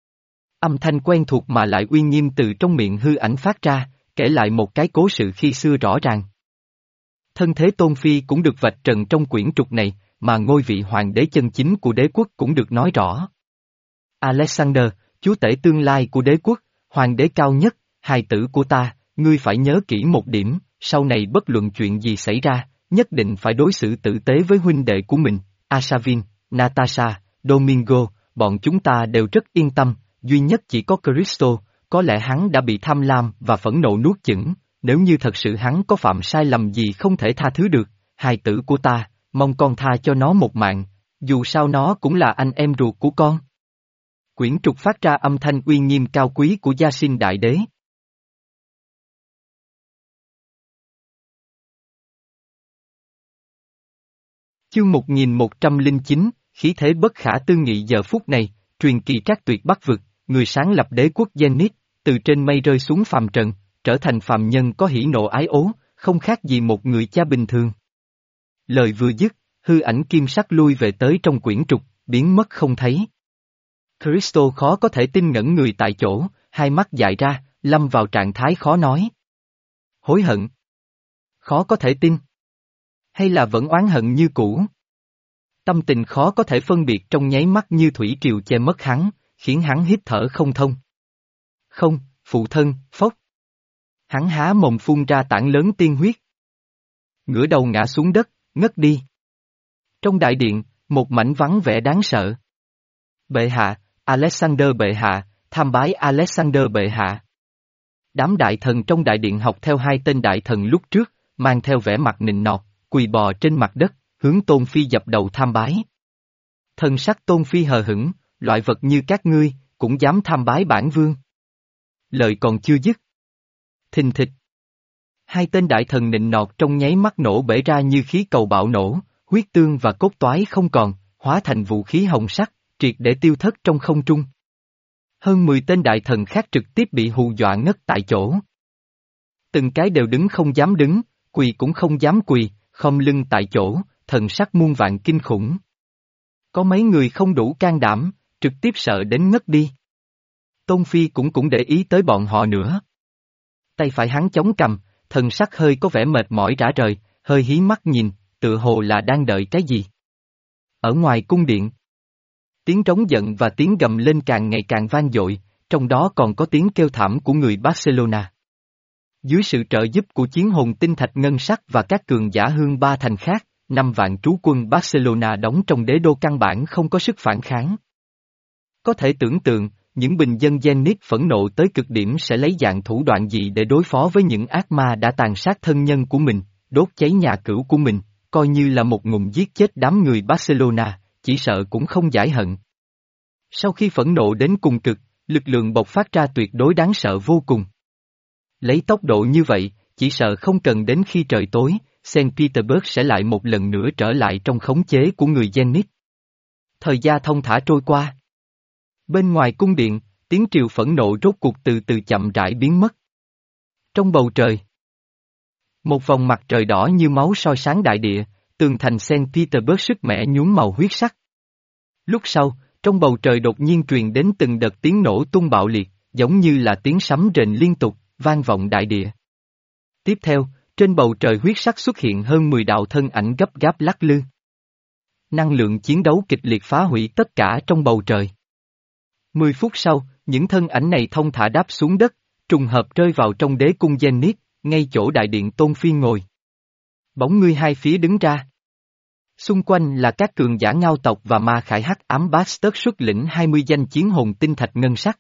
Âm thanh quen thuộc mà lại uy nghiêm từ trong miệng hư ảnh phát ra, kể lại một cái cố sự khi xưa rõ ràng. Thân thế Tôn Phi cũng được vạch trần trong quyển trục này, mà ngôi vị hoàng đế chân chính của đế quốc cũng được nói rõ. Alexander, chúa tể tương lai của đế quốc, hoàng đế cao nhất, hài tử của ta, ngươi phải nhớ kỹ một điểm, sau này bất luận chuyện gì xảy ra, nhất định phải đối xử tử tế với huynh đệ của mình, Asavin, Natasha, Domingo, bọn chúng ta đều rất yên tâm, duy nhất chỉ có Cristo, có lẽ hắn đã bị tham lam và phẫn nộ nuốt chửng, nếu như thật sự hắn có phạm sai lầm gì không thể tha thứ được, hài tử của ta, mong con tha cho nó một mạng, dù sao nó cũng là anh em ruột của con. Quyển trục phát ra âm thanh uy nghiêm cao quý của Gia Sinh đại đế. Chương một nghìn một trăm lẻ chín, khí thế bất khả tư nghị giờ phút này, truyền kỳ trác tuyệt bắc vực, người sáng lập đế quốc Zenith, từ trên mây rơi xuống phàm trần, trở thành phàm nhân có hỉ nộ ái ố, không khác gì một người cha bình thường. Lời vừa dứt, hư ảnh kim sắc lui về tới trong quyển trục, biến mất không thấy. Cristo khó có thể tin ngẩn người tại chỗ, hai mắt dại ra, lâm vào trạng thái khó nói. Hối hận. Khó có thể tin. Hay là vẫn oán hận như cũ? Tâm tình khó có thể phân biệt trong nháy mắt như thủy triều che mất hắn, khiến hắn hít thở không thông. Không, phụ thân, phốc. Hắn há mồm phun ra tảng lớn tiên huyết. Ngửa đầu ngã xuống đất, ngất đi. Trong đại điện, một mảnh vắng vẻ đáng sợ. Bệ hạ, Alexander bệ hạ, tham bái Alexander bệ hạ. Đám đại thần trong đại điện học theo hai tên đại thần lúc trước, mang theo vẻ mặt nịnh nọt, quỳ bò trên mặt đất, hướng Tôn Phi dập đầu tham bái. Thần sắc Tôn Phi hờ hững, loại vật như các ngươi, cũng dám tham bái bản vương. Lời còn chưa dứt. Thình thịch. Hai tên đại thần nịnh nọt trong nháy mắt nổ bể ra như khí cầu bạo nổ, huyết tương và cốt toái không còn, hóa thành vũ khí hồng sắc, triệt để tiêu thất trong không trung. Hơn mười tên đại thần khác trực tiếp bị hù dọa ngất tại chỗ. Từng cái đều đứng không dám đứng, quỳ cũng không dám quỳ, khom lưng tại chỗ, thần sắc muôn vạn kinh khủng. Có mấy người không đủ can đảm, trực tiếp sợ đến ngất đi. Tôn Phi cũng cũng để ý tới bọn họ nữa. Tay phải hắn chống cằm, thần sắc hơi có vẻ mệt mỏi rã rời, hơi hí mắt nhìn, tựa hồ là đang đợi cái gì. Ở ngoài cung điện, tiếng trống giận và tiếng gầm lên càng ngày càng vang dội, trong đó còn có tiếng kêu thảm của người Barcelona. Dưới sự trợ giúp của chiến hồn tinh thạch ngân sắc và các cường giả hương ba thành khác, năm vạn trú quân Barcelona đóng trong đế đô căn bản không có sức phản kháng. Có thể tưởng tượng, những bình dân Zenith phẫn nộ tới cực điểm sẽ lấy dạng thủ đoạn gì để đối phó với những ác ma đã tàn sát thân nhân của mình, đốt cháy nhà cửu của mình, coi như là một ngụm giết chết đám người Barcelona, chỉ sợ cũng không giải hận. Sau khi phẫn nộ đến cùng cực, lực lượng bộc phát ra tuyệt đối đáng sợ vô cùng. Lấy tốc độ như vậy, chỉ sợ không cần đến khi trời tối, Saint Petersburg sẽ lại một lần nữa trở lại trong khống chế của người Zenith. Thời gian thông thả trôi qua. Bên ngoài cung điện, tiếng triều phẫn nộ rốt cuộc từ từ chậm rãi biến mất. Trong bầu trời, một vòng mặt trời đỏ như máu soi sáng đại địa, tường thành Saint Petersburg sức mẻ nhuốm màu huyết sắc. Lúc sau, trong bầu trời đột nhiên truyền đến từng đợt tiếng nổ tung bạo liệt, giống như là tiếng sấm rền liên tục, vang vọng đại địa. Tiếp theo, trên bầu trời huyết sắc xuất hiện hơn mười đạo thân ảnh gấp gáp lắc lư. Năng lượng chiến đấu kịch liệt phá hủy tất cả trong bầu trời. Mười phút sau, những thân ảnh này thông thả đáp xuống đất, trùng hợp rơi vào trong đế cung Zenith, ngay chỗ đại điện Tôn Phi ngồi. Bóng ngươi hai phía đứng ra. Xung quanh là các cường giả ngao tộc và ma khải hắc ám Bastard xuất lĩnh hai mươi danh chiến hồn tinh thạch ngân sắc.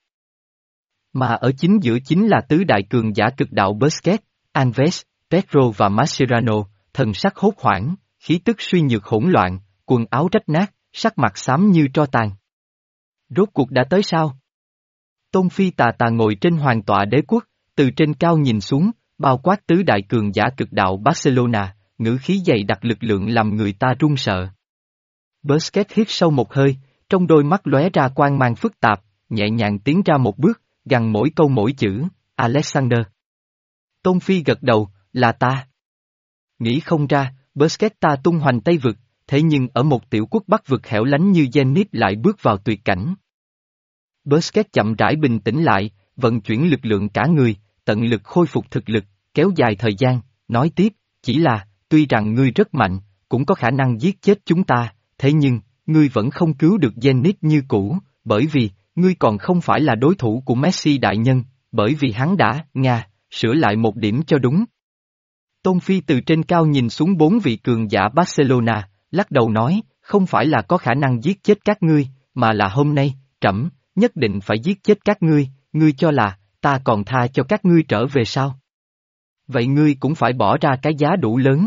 Mà ở chính giữa chính là tứ đại cường giả cực đạo Busquets, Alves, Pedro và Mascherano, thần sắc hốt hoảng, khí tức suy nhược hỗn loạn, quần áo rách nát, sắc mặt xám như tro tàn. Rốt cuộc đã tới sao? Tôn Phi tà tà ngồi trên hoàng tọa đế quốc, từ trên cao nhìn xuống, bao quát tứ đại cường giả cực đạo Barcelona, ngữ khí dày đặc lực lượng làm người ta run sợ. Busquets hít sâu một hơi, trong đôi mắt lóe ra quang mang phức tạp, nhẹ nhàng tiến ra một bước, gằn mỗi câu mỗi chữ, Alexander. Tôn Phi gật đầu, là ta. Nghĩ không ra, Busquets ta tung hoành Tây Vực, thế nhưng ở một tiểu quốc Bắc Vực hẻo lánh như Zenith lại bước vào tuyệt cảnh. Busquets chậm rãi bình tĩnh lại, vận chuyển lực lượng cả người, tận lực khôi phục thực lực, kéo dài thời gian, nói tiếp, chỉ là, tuy rằng ngươi rất mạnh, cũng có khả năng giết chết chúng ta, thế nhưng, ngươi vẫn không cứu được Zenith như cũ, bởi vì, ngươi còn không phải là đối thủ của Messi đại nhân, bởi vì hắn đã, Nga, sửa lại một điểm cho đúng. Tôn Phi từ trên cao nhìn xuống bốn vị cường giả Barcelona, lắc đầu nói, không phải là có khả năng giết chết các ngươi, mà là hôm nay, trẫm nhất định phải giết chết các ngươi, ngươi cho là, ta còn tha cho các ngươi trở về sao? Vậy ngươi cũng phải bỏ ra cái giá đủ lớn.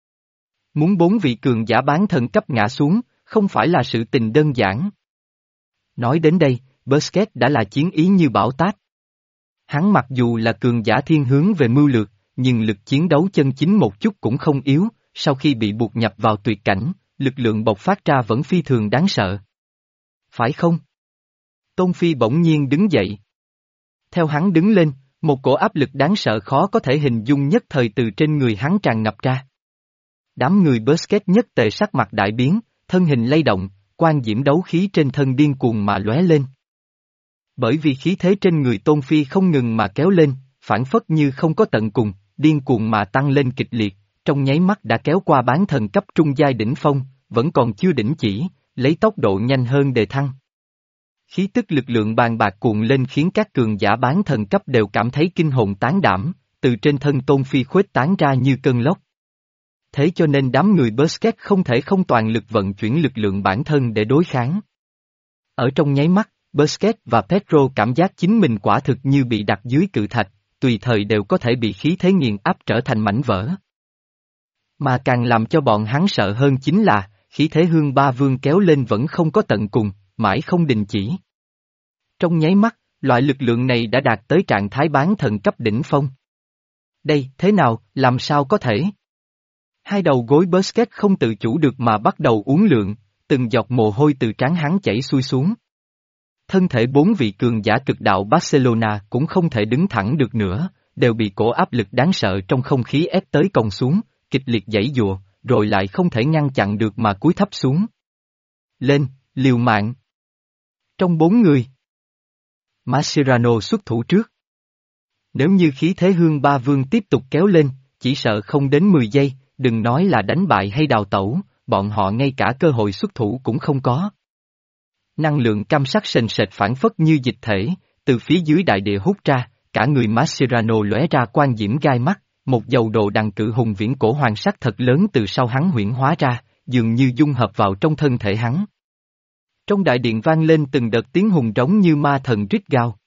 Muốn bốn vị cường giả bán thần cấp ngã xuống, không phải là sự tình đơn giản. Nói đến đây, Busquets đã là chiến ý như bão táp. Hắn mặc dù là cường giả thiên hướng về mưu lược, nhưng lực chiến đấu chân chính một chút cũng không yếu, sau khi bị buộc nhập vào tuyệt cảnh, lực lượng bộc phát ra vẫn phi thường đáng sợ. Phải không? Tôn Phi bỗng nhiên đứng dậy. Theo hắn đứng lên, một cổ áp lực đáng sợ khó có thể hình dung nhất thời từ trên người hắn tràn ngập ra. Đám người Busquets nhất tề sắc mặt đại biến, thân hình lay động, quan diễm đấu khí trên thân điên cuồng mà lóe lên. Bởi vì khí thế trên người Tôn Phi không ngừng mà kéo lên, phản phất như không có tận cùng, điên cuồng mà tăng lên kịch liệt, trong nháy mắt đã kéo qua bán thần cấp trung giai đỉnh phong, vẫn còn chưa đỉnh chỉ, lấy tốc độ nhanh hơn đề thăng. Khí tức lực lượng bàn bạc cuộn lên khiến các cường giả bán thần cấp đều cảm thấy kinh hồn tán đảm, từ trên thân Tôn Phi khuếch tán ra như cơn lốc. Thế cho nên đám người Busquets không thể không toàn lực vận chuyển lực lượng bản thân để đối kháng. Ở trong nháy mắt, Busquets và Pedro cảm giác chính mình quả thực như bị đặt dưới cự thạch, tùy thời đều có thể bị khí thế nghiền áp trở thành mảnh vỡ. Mà càng làm cho bọn hắn sợ hơn chính là, khí thế hương ba vương kéo lên vẫn không có tận cùng, mãi không đình chỉ. Trong nháy mắt, loại lực lượng này đã đạt tới trạng thái bán thần cấp đỉnh phong. Đây, thế nào, làm sao có thể? Hai đầu gối Busquets không tự chủ được mà bắt đầu uốn lượn, từng giọt mồ hôi từ trán hắn chảy xuôi xuống. Thân thể bốn vị cường giả cực đạo Barcelona cũng không thể đứng thẳng được nữa, đều bị cổ áp lực đáng sợ trong không khí ép tới còng xuống, kịch liệt giãy giụa, rồi lại không thể ngăn chặn được mà cúi thấp xuống. Lên, liều mạng. Trong bốn người, Mascherano xuất thủ trước. Nếu như khí thế hương ba vương tiếp tục kéo lên, chỉ sợ không đến mười giây, đừng nói là đánh bại hay đào tẩu, bọn họ ngay cả cơ hội xuất thủ cũng không có. Năng lượng cam sắc sền sệt phản phất như dịch thể, từ phía dưới đại địa hút ra, cả người Mascherano lóe ra quang diễm gai mắt, một dầu đồ đằng cự hùng viễn cổ hoàng sắc thật lớn từ sau hắn huyễn hóa ra, dường như dung hợp vào trong thân thể hắn. Trong đại điện vang lên từng đợt tiếng hùng trống như ma thần rít gào.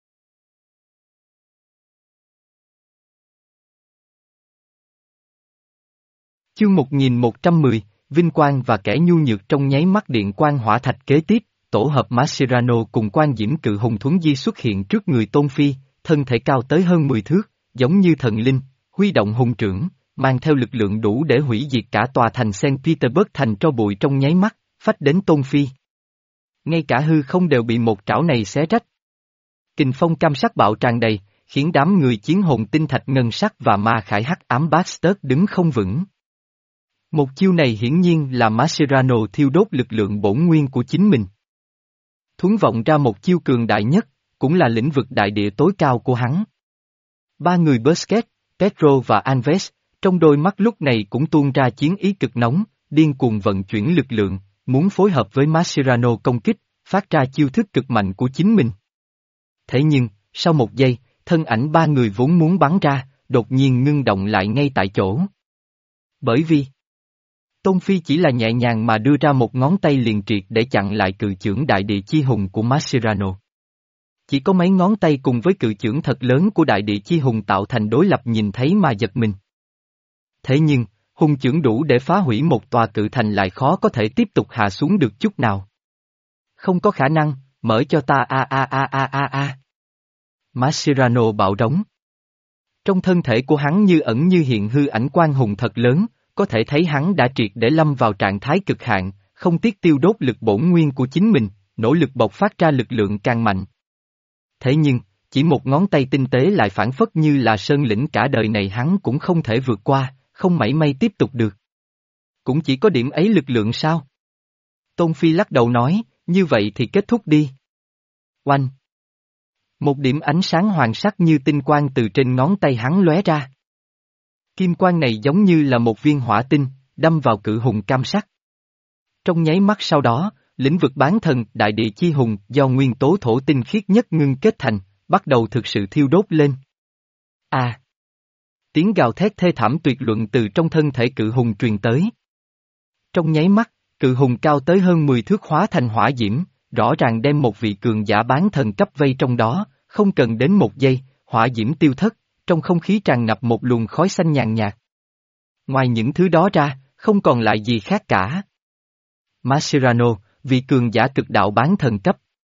Chương một nghìn một trăm mười, Vinh Quang và kẻ nhu nhược trong nháy mắt điện quang hỏa thạch kế tiếp, tổ hợp Mascherano cùng quan diễm cự hùng thuấn di xuất hiện trước người Tôn Phi, thân thể cao tới hơn mười thước, giống như thần linh, huy động hùng trưởng, mang theo lực lượng đủ để hủy diệt cả tòa thành Saint Petersburg thành tro bụi trong nháy mắt, phách đến Tôn Phi. Ngay cả hư không đều bị một trảo này xé rách. Kình phong cam sắc bạo tràn đầy, khiến đám người chiến hồn tinh thạch ngân sắc và ma khải hắc ám Bastard đứng không vững. Một chiêu này hiển nhiên là Mascherano thiêu đốt lực lượng bổn nguyên của chính mình. Thuấn vọng ra một chiêu cường đại nhất, cũng là lĩnh vực đại địa tối cao của hắn. Ba người Busquets, Pedro và Alves, trong đôi mắt lúc này cũng tuôn ra chiến ý cực nóng, điên cuồng vận chuyển lực lượng, muốn phối hợp với Mascherano công kích, phát ra chiêu thức cực mạnh của chính mình. Thế nhưng, sau một giây, thân ảnh ba người vốn muốn bắn ra, đột nhiên ngưng động lại ngay tại chỗ. Bởi vì, Tôn Phi chỉ là nhẹ nhàng mà đưa ra một ngón tay liền triệt để chặn lại cự chưởng đại địa chi hùng của Mascherano. Chỉ có mấy ngón tay cùng với cự chưởng thật lớn của đại địa chi hùng tạo thành đối lập nhìn thấy mà giật mình. Thế nhưng, hùng chưởng đủ để phá hủy một tòa cự thành lại khó có thể tiếp tục hạ xuống được chút nào. Không có khả năng, mở cho ta a a a a a a. Mascherano bạo rống. Trong thân thể của hắn như ẩn như hiện hư ảnh quan hùng thật lớn, có thể thấy hắn đã triệt để lâm vào trạng thái cực hạn, không tiếc tiêu đốt lực bổn nguyên của chính mình, nỗ lực bộc phát ra lực lượng càng mạnh. Thế nhưng, chỉ một ngón tay tinh tế lại phản phất như là sơn lĩnh cả đời này hắn cũng không thể vượt qua, không mảy may tiếp tục được. Cũng chỉ có điểm ấy lực lượng sao? Tôn Phi lắc đầu nói, như vậy thì kết thúc đi. Oanh! Một điểm ánh sáng hoàng sắc như tinh quang từ trên ngón tay hắn lóe ra. Kim quang này giống như là một viên hỏa tinh, đâm vào cự hùng cam sắc. Trong nháy mắt sau đó, lĩnh vực bán thần đại địa chi hùng do nguyên tố thổ tinh khiết nhất ngưng kết thành, bắt đầu thực sự thiêu đốt lên. À! Tiếng gào thét thê thảm tuyệt luận từ trong thân thể cự hùng truyền tới. Trong nháy mắt, cự hùng cao tới hơn mười thước hóa thành hỏa diễm, rõ ràng đem một vị cường giả bán thần cấp vây trong đó, không cần đến một giây, hỏa diễm tiêu thất, trong không khí tràn ngập một luồng khói xanh nhàn nhạt. Ngoài những thứ đó ra, không còn lại gì khác cả. Mascherano, vị cường giả cực đạo bán thần cấp.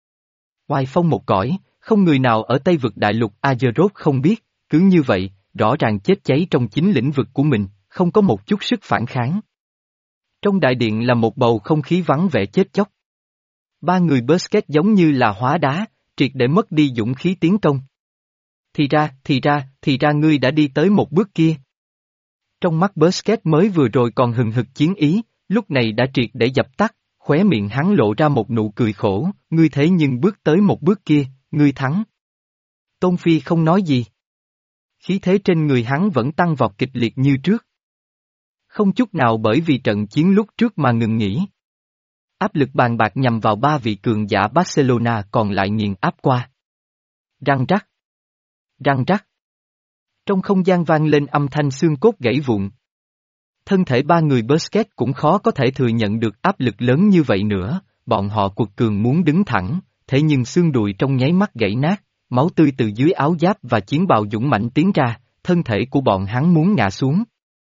Oai phong một cõi, không người nào ở Tây vực đại lục Azeroth không biết, cứ như vậy, rõ ràng chết cháy trong chính lĩnh vực của mình, không có một chút sức phản kháng. Trong đại điện là một bầu không khí vắng vẻ chết chóc. Ba người Busquets giống như là hóa đá, triệt để mất đi dũng khí tiến công. Thì ra, thì ra, thì ra ngươi đã đi tới một bước kia. Trong mắt Busquets mới vừa rồi còn hừng hực chiến ý, lúc này đã triệt để dập tắt, khóe miệng hắn lộ ra một nụ cười khổ, ngươi thế nhưng bước tới một bước kia, ngươi thắng. Tôn Phi không nói gì. Khí thế trên người hắn vẫn tăng vọt kịch liệt như trước. Không chút nào bởi vì trận chiến lúc trước mà ngừng nghỉ. Áp lực bàn bạc nhằm vào ba vị cường giả Barcelona còn lại nghiền áp qua. Răng rắc. Răng rắc. Trong không gian vang lên âm thanh xương cốt gãy vụn. Thân thể ba người Busquets cũng khó có thể thừa nhận được áp lực lớn như vậy nữa, bọn họ cuộc cường muốn đứng thẳng, thế nhưng xương đùi trong nháy mắt gãy nát, máu tươi từ dưới áo giáp và chiến bào dũng mãnh tiến ra, thân thể của bọn hắn muốn ngã xuống.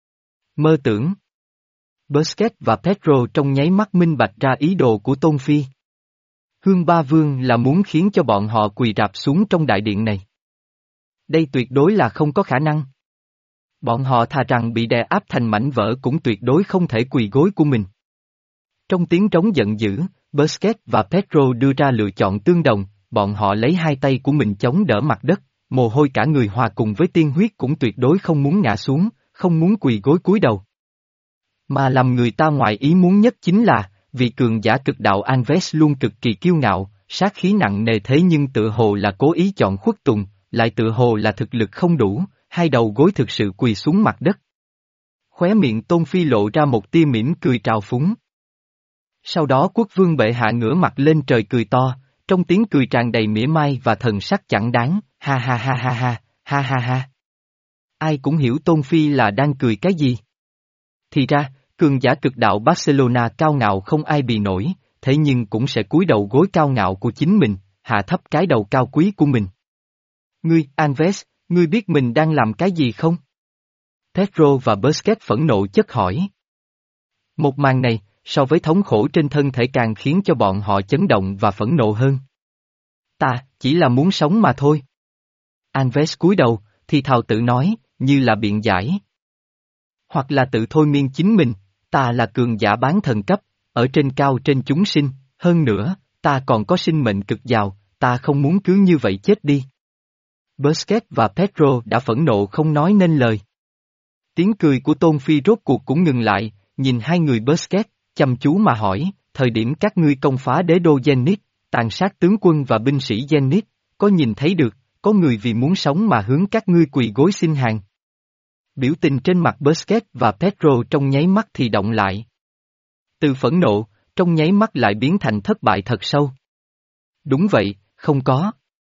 Mơ tưởng. Busquets và Pedro trong nháy mắt minh bạch ra ý đồ của Tôn Phi. Hương Ba Vương là muốn khiến cho bọn họ quỳ rạp xuống trong đại điện này. Đây tuyệt đối là không có khả năng. Bọn họ thà rằng bị đè áp thành mảnh vỡ cũng tuyệt đối không thể quỳ gối của mình. Trong tiếng trống giận dữ, Busquets và Pedro đưa ra lựa chọn tương đồng, bọn họ lấy hai tay của mình chống đỡ mặt đất, mồ hôi cả người hòa cùng với tiên huyết cũng tuyệt đối không muốn ngã xuống, không muốn quỳ gối cúi đầu. Mà làm người ta ngoại ý muốn nhất chính là, vị cường giả cực đạo Alves luôn cực kỳ kiêu ngạo, sát khí nặng nề thế nhưng tự hồ là cố ý chọn khuất tùng, lại tự hồ là thực lực không đủ, hai đầu gối thực sự quỳ xuống mặt đất. Khóe miệng Tôn Phi lộ ra một tia mỉm cười trào phúng. Sau đó quốc vương bệ hạ ngửa mặt lên trời cười to, trong tiếng cười tràn đầy mỉa mai và thần sắc chẳng đáng, ha ha ha ha ha, ha ha ha. Ai cũng hiểu Tôn Phi là đang cười cái gì. Thì ra, cường giả cực đạo Barcelona cao ngạo không ai bì nổi, thế nhưng cũng sẽ cúi đầu gối cao ngạo của chính mình, hạ thấp cái đầu cao quý của mình. Ngươi, Alves, ngươi biết mình đang làm cái gì không? Pedro và Busquets phẫn nộ chất hỏi. Một màn này, so với thống khổ trên thân thể càng khiến cho bọn họ chấn động và phẫn nộ hơn. Ta, chỉ là muốn sống mà thôi. Alves cúi đầu, thì thào tự nói, như là biện giải. Hoặc là tự thôi miên chính mình, ta là cường giả bán thần cấp, ở trên cao trên chúng sinh, hơn nữa, ta còn có sinh mệnh cực giàu, ta không muốn cứ như vậy chết đi. Busquets và Pedro đã phẫn nộ không nói nên lời. Tiếng cười của Tôn Phi rốt cuộc cũng ngừng lại, nhìn hai người Busquets, chăm chú mà hỏi, thời điểm các ngươi công phá đế đô Zenit, tàn sát tướng quân và binh sĩ Zenit, có nhìn thấy được, có người vì muốn sống mà hướng các ngươi quỳ gối xin hàng. Biểu tình trên mặt Busquets và Pedro trong nháy mắt thì động lại. Từ phẫn nộ, trong nháy mắt lại biến thành thất bại thật sâu. Đúng vậy, không có.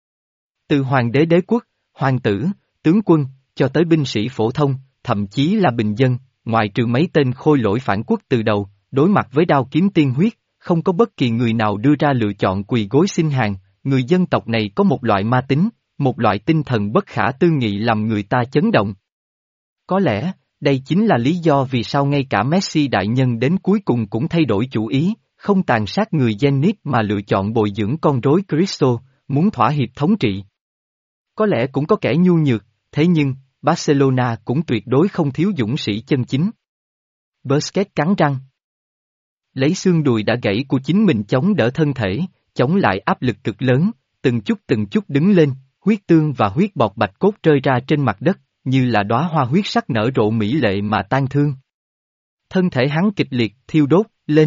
Từ hoàng đế đế quốc, hoàng tử, tướng quân, cho tới binh sĩ phổ thông, thậm chí là bình dân, ngoại trừ mấy tên khôi lỗi phản quốc từ đầu, đối mặt với đao kiếm tiên huyết, không có bất kỳ người nào đưa ra lựa chọn quỳ gối xin hàng, người dân tộc này có một loại ma tính, một loại tinh thần bất khả tư nghị làm người ta chấn động. Có lẽ, đây chính là lý do vì sao ngay cả Messi đại nhân đến cuối cùng cũng thay đổi chủ ý, không tàn sát người Zenit mà lựa chọn bồi dưỡng con rối Cristo, muốn thỏa hiệp thống trị. Có lẽ cũng có kẻ nhu nhược, thế nhưng, Barcelona cũng tuyệt đối không thiếu dũng sĩ chân chính. Busquets cắn răng. Lấy xương đùi đã gãy của chính mình chống đỡ thân thể, chống lại áp lực cực lớn, từng chút từng chút đứng lên, huyết tương và huyết bọt bạch cốt rơi ra trên mặt đất, như là đóa hoa huyết sắc nở rộ mỹ lệ mà tan thương. Thân thể hắn kịch liệt, thiêu đốt, lên.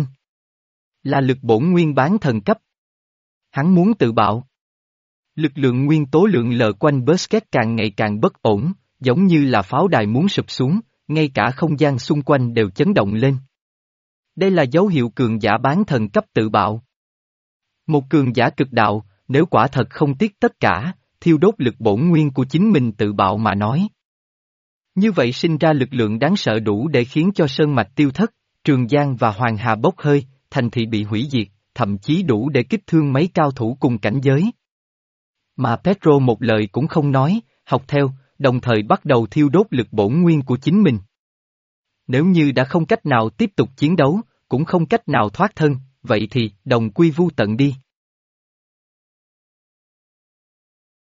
Là lực bổn nguyên bán thần cấp. Hắn muốn tự bạo. Lực lượng nguyên tố lượng lờ quanh Busquets càng ngày càng bất ổn, giống như là pháo đài muốn sụp xuống, ngay cả không gian xung quanh đều chấn động lên. Đây là dấu hiệu cường giả bán thần cấp tự bạo. Một cường giả cực đạo, nếu quả thật không tiếc tất cả, thiêu đốt lực bổn nguyên của chính mình tự bạo mà nói. Như vậy sinh ra lực lượng đáng sợ đủ để khiến cho sơn mạch tiêu thất, Trường Giang và Hoàng Hà bốc hơi, thành thị bị hủy diệt, thậm chí đủ để kích thương mấy cao thủ cùng cảnh giới. Mà Pedro một lời cũng không nói, học theo, đồng thời bắt đầu thiêu đốt lực bổn nguyên của chính mình. Nếu như đã không cách nào tiếp tục chiến đấu, cũng không cách nào thoát thân, vậy thì đồng quy vu tận đi.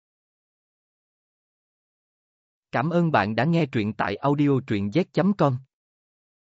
Cảm ơn bạn đã nghe truyện tại audio truyện z chấm com.